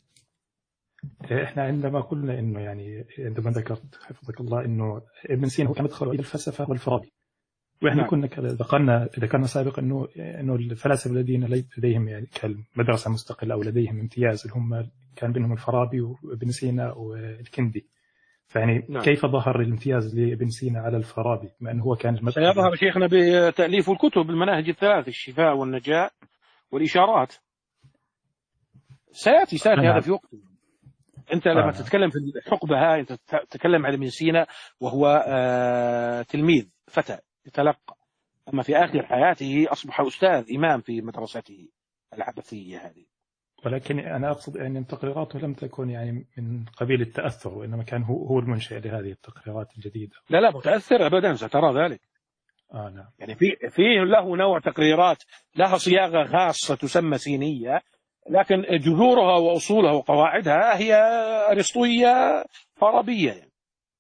إحنا عندما قلنا إنه يعني عندما ذكرت حفظك الله إنه ابن سينا هو كان يدخل إلى الفلسفة والفرابي، وإحنا نعم. كنا ذكرنا ذكرنا سابقا إنه إنه الفلاسفة الذين لديهم يعني كمدرسة مستقلة أو لديهم امتياز اللي هم كان بينهم الفارابي وابن سينا والكندي. فيعني نعم. كيف ظهر الامتياز لابن سينا على الفارابي مع أنه هو كان المدرسة؟ سيظهر شيخنا بتأليف الكتب، المناهج الثلاث، الشفاء والنجاة والإشارات. سيأتي سيأتي نعم. هذا في وقت. أنت لما آه. تتكلم في الحقبة هاي أنت تتكلم على ابن سينا وهو آه تلميذ فتى يتلقى، أما في آخر حياته أصبح أستاذ إمام في مدرسته العبثية هذه. ولكن أنا أقصد أن تقريراته لم تكن يعني من قبيل التأثر، وإنما كان هو هو المنشئ لهذه التقريرات الجديدة. لا لا متأثر أبدا، سترى ذلك. آه نعم. يعني في فيه له نوع تقريرات لها صياغة خاصة تسمى سينية، لكن جذورها وأصولها وقواعدها هي أرسطوية فارابية يعني.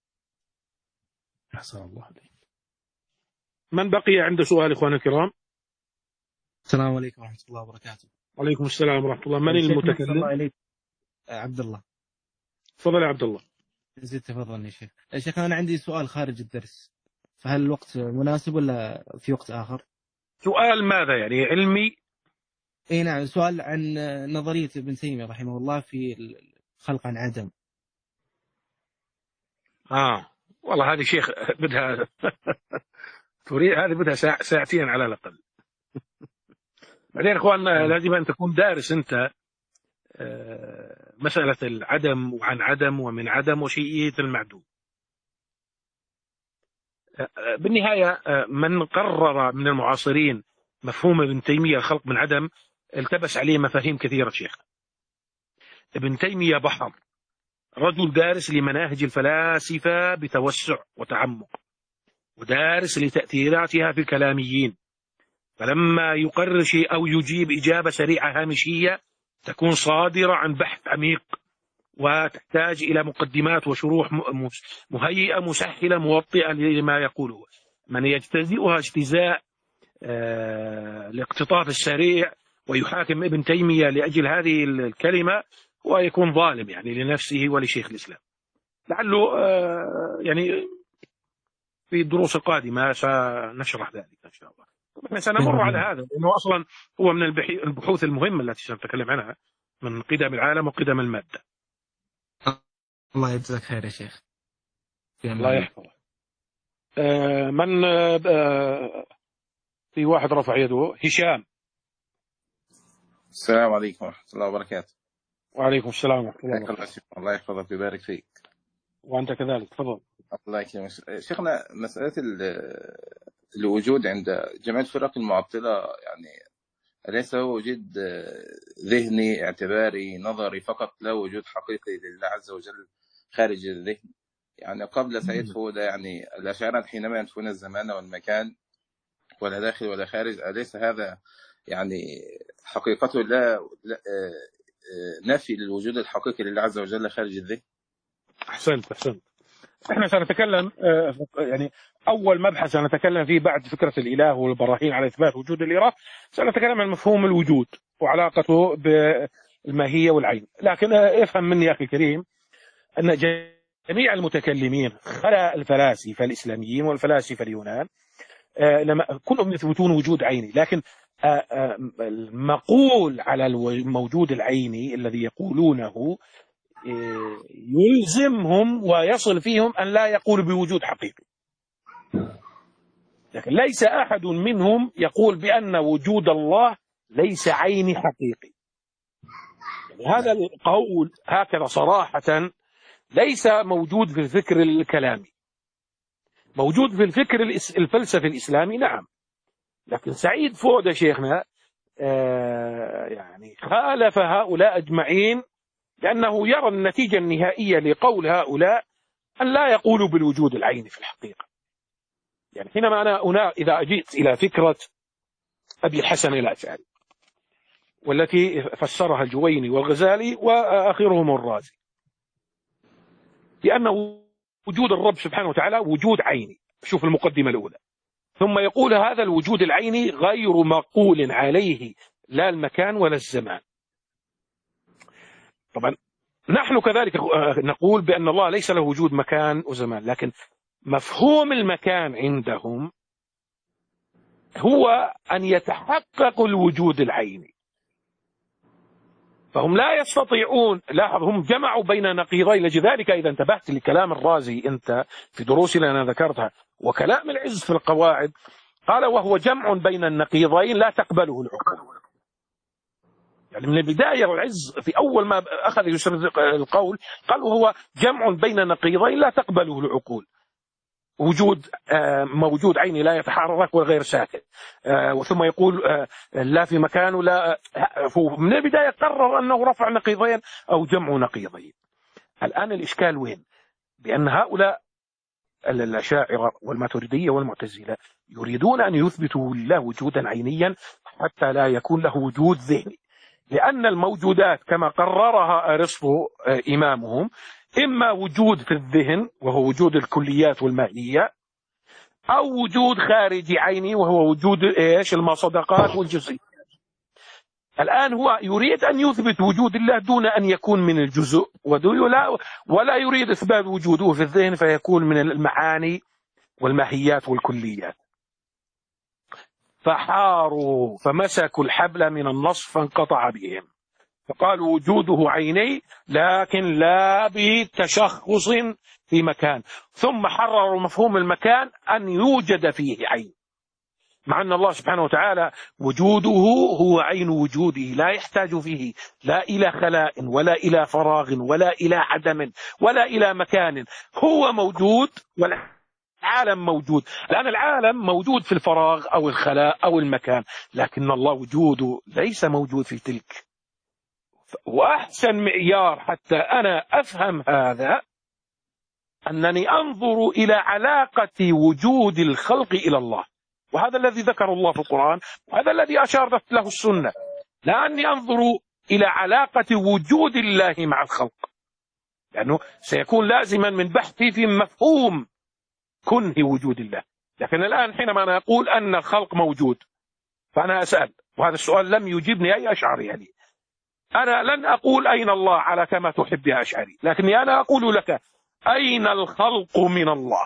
أحسن الله عليك. من بقي عنده سؤال إخواني الكرام؟ السلام عليكم ورحمة الله وبركاته. وعليكم السلام ورحمة الله. من المتكلم؟ الله عليك. عبد الله. تفضل يا عبد الله. زيد تفضل يا شيخ. يا شيخ أنا عندي سؤال خارج الدرس، فهل الوقت مناسب ولا في وقت آخر؟ سؤال ماذا يعني؟ علمي؟ اي نعم، سؤال عن نظرية ابن تيمية رحمه الله في الخلق عن عدم. اه والله هذه شيخ بدها تريد، هذه بدها ساع... ساعتين على الأقل. بعدين اخوان لازم ان تكون دارس انت آه مسألة العدم وعن عدم ومن عدم وشيئية المعدوم. آه بالنهاية آه من قرر من المعاصرين مفهوم ابن تيمية الخلق من عدم التبس عليه مفاهيم كثيرة شيخ. ابن تيمية بحر، رجل دارس لمناهج الفلاسفة بتوسع وتعمق، ودارس لتأثيراتها في الكلاميين، فلما يقرر شيء أو يجيب إجابة سريعة هامشية تكون صادرة عن بحث عميق وتحتاج إلى مقدمات وشروح مهيئة مسهلة موطئة لما يقوله. من يجتزئها اجتزاء آه الاقتطاف السريع ويحاكم ابن تيمية لأجل هذه الكلمة ويكون ظالم يعني لنفسه ولشيخ الإسلام. لعله آه يعني في الدروس القادمة سنشرح ذلك إن شاء الله. احنا سنمر على هذا لأنه أصلا هو من البحوث المهمة التي سنتكلم عنها من قدم العالم وقدم المادة. الله يجزاك خير يا شيخ. الله يحفظه. آه من آه في واحد رفع يده. هشام. السلام عليكم ورحمة الله وبركاته. وعليكم السلام ورحمة الله وبركاته. الله يحفظك ويبارك فيك. وأنت كذلك تفضل. الله يكرمك شيخنا. مسألة الوجود عند جميع الفرق المعطلة يعني ليس هو وجود ذهني اعتباري نظري فقط، لا وجود حقيقي لله عز وجل خارج الذهن. يعني قبل سعيد فودة يعني الأشاعرة حينما ينفون الزمان والمكان ولا داخل ولا خارج، أليس هذا يعني حقيقته لا, لا نفي للوجود الحقيقي لله عز وجل خارج الذهن؟ أحسنت أحسنت. احنا سنتكلم يعني أول مبحث سنتكلم فيه بعد فكرة الإله والبراهين على إثبات وجود الإله، سنتكلم عن مفهوم الوجود وعلاقته بالماهية والعين. لكن افهم مني يا أخي الكريم أن جميع المتكلمين خلا الفلاسفة الإسلاميين والفلاسفة اليونان لما كلهم يثبتون وجود عيني، لكن المقول على الموجود العيني الذي يقولونه يلزمهم ويصل فيهم أن لا يقول بوجود حقيقي، لكن ليس أحد منهم يقول بأن وجود الله ليس عيني حقيقي. يعني هذا القول هكذا صراحة ليس موجود في الفكر الكلامي، موجود في الفكر الفلسفي الإسلامي نعم. لكن سعيد فودة شيخنا آه يعني خالف هؤلاء أجمعين، لأنه يرى النتيجة النهائية لقول هؤلاء أن لا يقولوا بالوجود العيني في الحقيقة. يعني حينما أنا هنا إذا أجيت إلى فكرة أبي الحسن الأشعري والتي فسرها الجويني والغزالي وآخرهم الرازي، لأن وجود الرب سبحانه وتعالى وجود عيني. شوف المقدمة الأولى، ثم يقول هذا الوجود العيني غير مقول عليه لا المكان ولا الزمان. طبعا نحن كذلك نقول بأن الله ليس له وجود مكان وزمان، لكن مفهوم المكان عندهم هو أن يتحقق الوجود العيني، فهم لا يستطيعون. لاحظ، هم جمعوا بين نقيضين. لذلك إذا انتبهت لكلام الرازي أنت في دروسي اللي أنا ذكرتها وكلام العز في القواعد، قال وهو جمع بين النقيضين لا تقبله العقول. يعني من البداية العز في أول ما أخذ يسرد القول قال وهو جمع بين نقيضين لا تقبله العقول. وجود موجود عيني لا يتحرك وغير ساكن، وثم يقول لا في مكان ولا. من البداية قرر أنه رفع نقيضين أو جمع نقيضين. الآن الإشكال وين؟ بأن هؤلاء الأشاعرة والماتريدية والمعتزلة يريدون أن يثبتوا لله وجودا عينيا حتى لا يكون له وجود ذهني، لأن الموجودات كما قررها أرسطو إمامهم إما وجود في الذهن وهو وجود الكليات والماهية، أو وجود خارجي عيني وهو وجود إيش المصدقات والجزئيات. الآن هو يريد أن يثبت وجود الله دون أن يكون من الجزء، ولا يريد إثبات وجوده في الذهن فيكون من المعاني والماهيات والكليات. فحاروا فمسكوا الحبل من النص فانقطع بهم، فقالوا وجوده عيني لكن لا بتشخص في مكان، ثم حرروا مفهوم المكان أن يوجد فيه عين، مع أن الله سبحانه وتعالى وجوده هو عين وجوده، لا يحتاج فيه لا إلى خلاء ولا إلى فراغ ولا إلى عدم ولا إلى مكان، هو موجود والعالم موجود. الآن العالم موجود في الفراغ أو الخلاء أو المكان، لكن الله وجوده ليس موجود في تلك. وأحسن معيار حتى أنا أفهم هذا أنني أنظر إلى علاقة وجود الخلق إلى الله، وهذا الذي ذكر الله في القرآن، وهذا الذي أشارت له السنة، لا أني أنظر إلى علاقة وجود الله مع الخلق، لأنه سيكون لازما من بحثي في مفهوم كنه وجود الله. لكن الآن حينما أنا أقول أن الخلق موجود فأنا أسأل، وهذا السؤال لم يجبني أي أشعري يعني. أنا لن أقول أين الله على كما تحب يا أشعري، لكني أنا أقول لك أين الخلق من الله؟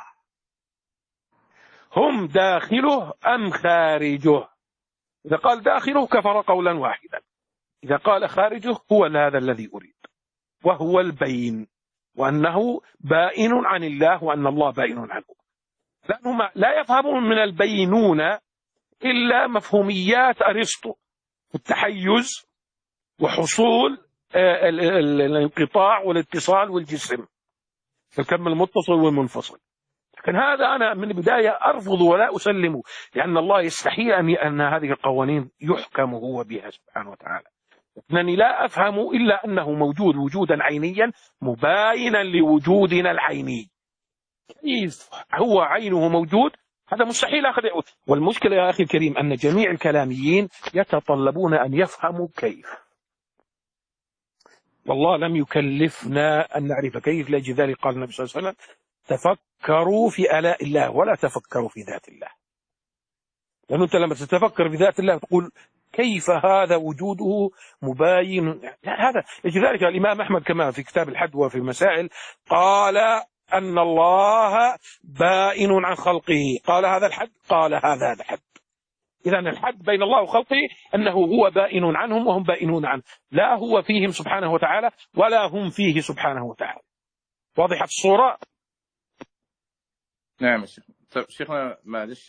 هم داخله أم خارجه؟ إذا قال داخله كفر قولا واحدا، إذا قال خارجه هو هذا الذي أريد، وهو البين، وأنه بائن عن الله وأن الله بائن عنه. لأنهم لا يفهمون من البينونة إلا مفهوميات أرسطو، التحيز وحصول الانقطاع والاتصال والجسم، الكم المتصل والمنفصل. لكن هذا أنا من البداية أرفض ولا أسلمه، لأن الله يستحيل أن هذه القوانين يحكم هو بها سبحانه وتعالى. لأنني لا أفهم إلا أنه موجود وجودا عينيا مباينا لوجودنا العيني. كيف هو عينه موجود؟ هذا مستحيل أخذ. والمشكلة يا أخي الكريم أن جميع الكلاميين يتطلبون أن يفهموا كيف، والله لم يكلفنا أن نعرف كيف. لأجل ذلك قال النبي صلى الله عليه وسلم تفكروا في آلاء الله ولا تفكروا في ذات الله، لأنه أنت لما تتفكر في ذات الله تقول كيف هذا وجوده مباين. هذا لأجل ذلك الإمام أحمد كما في كتاب الحد وفي المسائل قال أن الله بائن عن خلقه، قال هذا الحد، قال هذا الحد. إذا الحد بين الله وخلقه أنه هو بائن عنهم وهم بائنون عنه، لا هو فيهم سبحانه وتعالى ولا هم فيه سبحانه وتعالى. واضحة الصورة؟ نعم يا شيخ. طيب شيخنا معلش،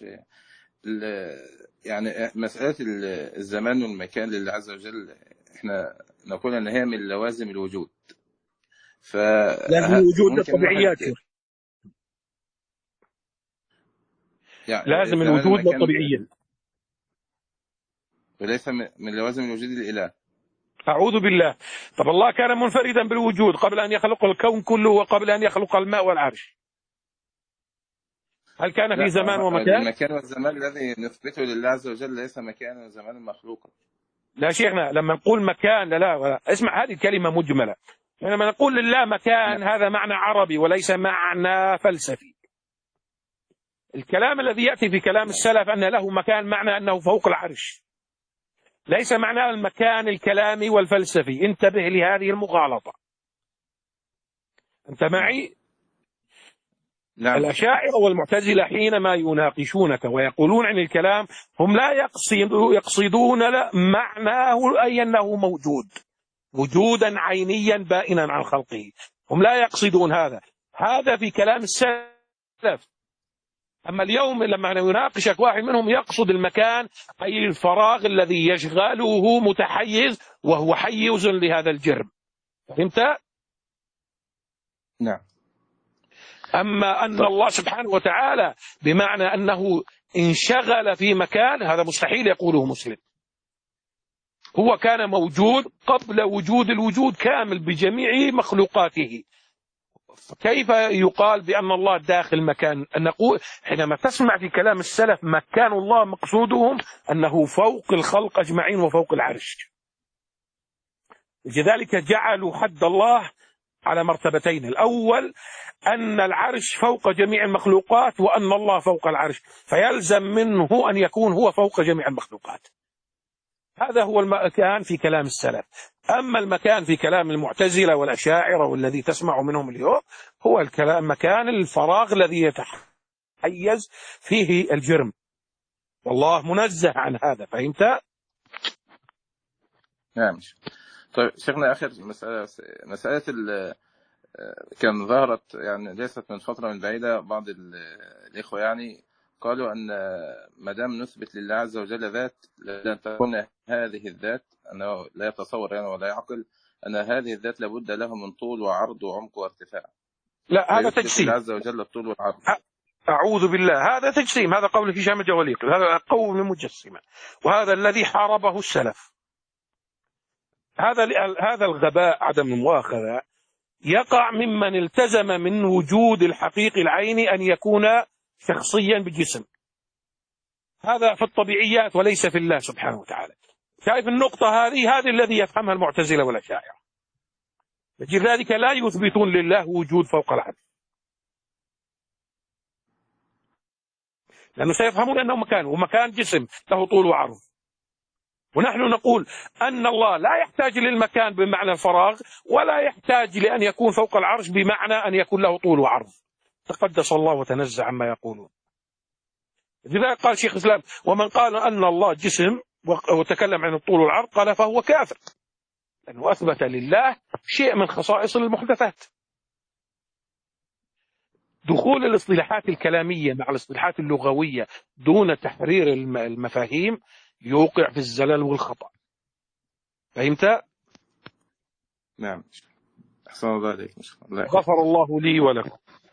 يعني مسألة الزمان والمكان لله عز وجل احنا نقول ان هي من لوازم الوجود، ف لازم الوجود للطبيعيات، يعني لازم الوجود للطبيعيات وليس من لوازم الوجود الإله. أعوذ بالله. طب الله كان منفردا بالوجود قبل أن يخلق الكون كله وقبل أن يخلق الماء والعرش، هل كان في زمان ومكان؟ المكان والزمان الذي نثبته لله عز وجل ليس مكانا وزمانا مخلوقا. لا شيخنا لما نقول مكان لا لا اسمع هذه الكلمة مجملة. لما نقول لله مكان هذا معنى عربي وليس معنى فلسفي. الكلام الذي يأتي في كلام السلف أن له مكان معنى أنه فوق العرش، ليس معنى المكان الكلامي والفلسفي. انتبه لهذه المغالطة. أنت معي؟ نعم. الأشاعرة والمعتزلة حينما يناقشونك ويقولون عن الكلام هم لا يقصدون معناه أي أنه موجود وجودا عينيا بائنا عن خلقه، هم لا يقصدون هذا. هذا في كلام السلف. أما اليوم لما يناقشك واحد منهم يقصد المكان أي الفراغ الذي يشغله متحيز وهو حيز لهذا الجرم. فهمت؟ نعم. أما أن الله سبحانه وتعالى بمعنى أنه انشغل في مكان، هذا مستحيل يقوله مسلم. هو كان موجود قبل وجود الوجود كامل بجميع مخلوقاته. كيف يقال بأن الله داخل مكان؟ أن نقول حينما تسمع في كلام السلف مكان الله مقصودهم أنه فوق الخلق أجمعين وفوق العرش. لذلك جعلوا حد الله على مرتبتين: الأول أن العرش فوق جميع المخلوقات وأن الله فوق العرش، فيلزم منه أن يكون هو فوق جميع المخلوقات. هذا هو المكان في كلام السلف. أما المكان في كلام المعتزلة والأشاعرة والذي تسمع منهم اليوم هو الكلام مكان الفراغ الذي يتحيز فيه الجرم، والله منزه عن هذا. فهمت؟ نعم. طيب شيخنا آخر مسألة مسألة كان ظهرت يعني ليست من فترة من بعيدة بعض الإخوة يعني قالوا أن ما دام نثبت لله عز وجل ذات لن تكون هذه الذات أنه لا يتصور يعني ولا يعقل أن هذه الذات لابد له من طول وعرض وعمق وارتفاع. لا هذا تجسيم. لله عز وجل الطول والعرض. أعوذ بالله، هذا تجسيم. هذا قول هشام الجواليقي، هذا قول مجسمة، وهذا الذي حاربه السلف. هذا هذا الغباء عدم المؤاخذة يقع ممن التزم من وجود الحقيقي العيني أن يكون شخصيا بجسم. هذا في الطبيعيات وليس في الله سبحانه وتعالى. شايف النقطة هذه؟ هذه الذي يفهمها المعتزلة والأشاعرة. لذلك لا يثبتون لله وجود فوق العرش، لأنه سيفهمون أنه مكان، ومكان جسم له طول وعرض. ونحن نقول أن الله لا يحتاج للمكان بمعنى الفراغ، ولا يحتاج لأن يكون فوق العرش بمعنى أن يكون له طول وعرض. تقدس الله وتنزه عما يقولون. لذلك قال شيخ الإسلام: ومن قال أن الله جسم وتكلم عن الطول والعرض قال فهو كافر، لأنه أثبت لله شيء من خصائص المحدثات. دخول الاصطلاحات الكلامية مع الاصطلاحات اللغوية دون تحرير المفاهيم يوقع في الزلل والخطأ. فهمت؟ نعم. أحسن الله عليك. غفر الله لي ولكم.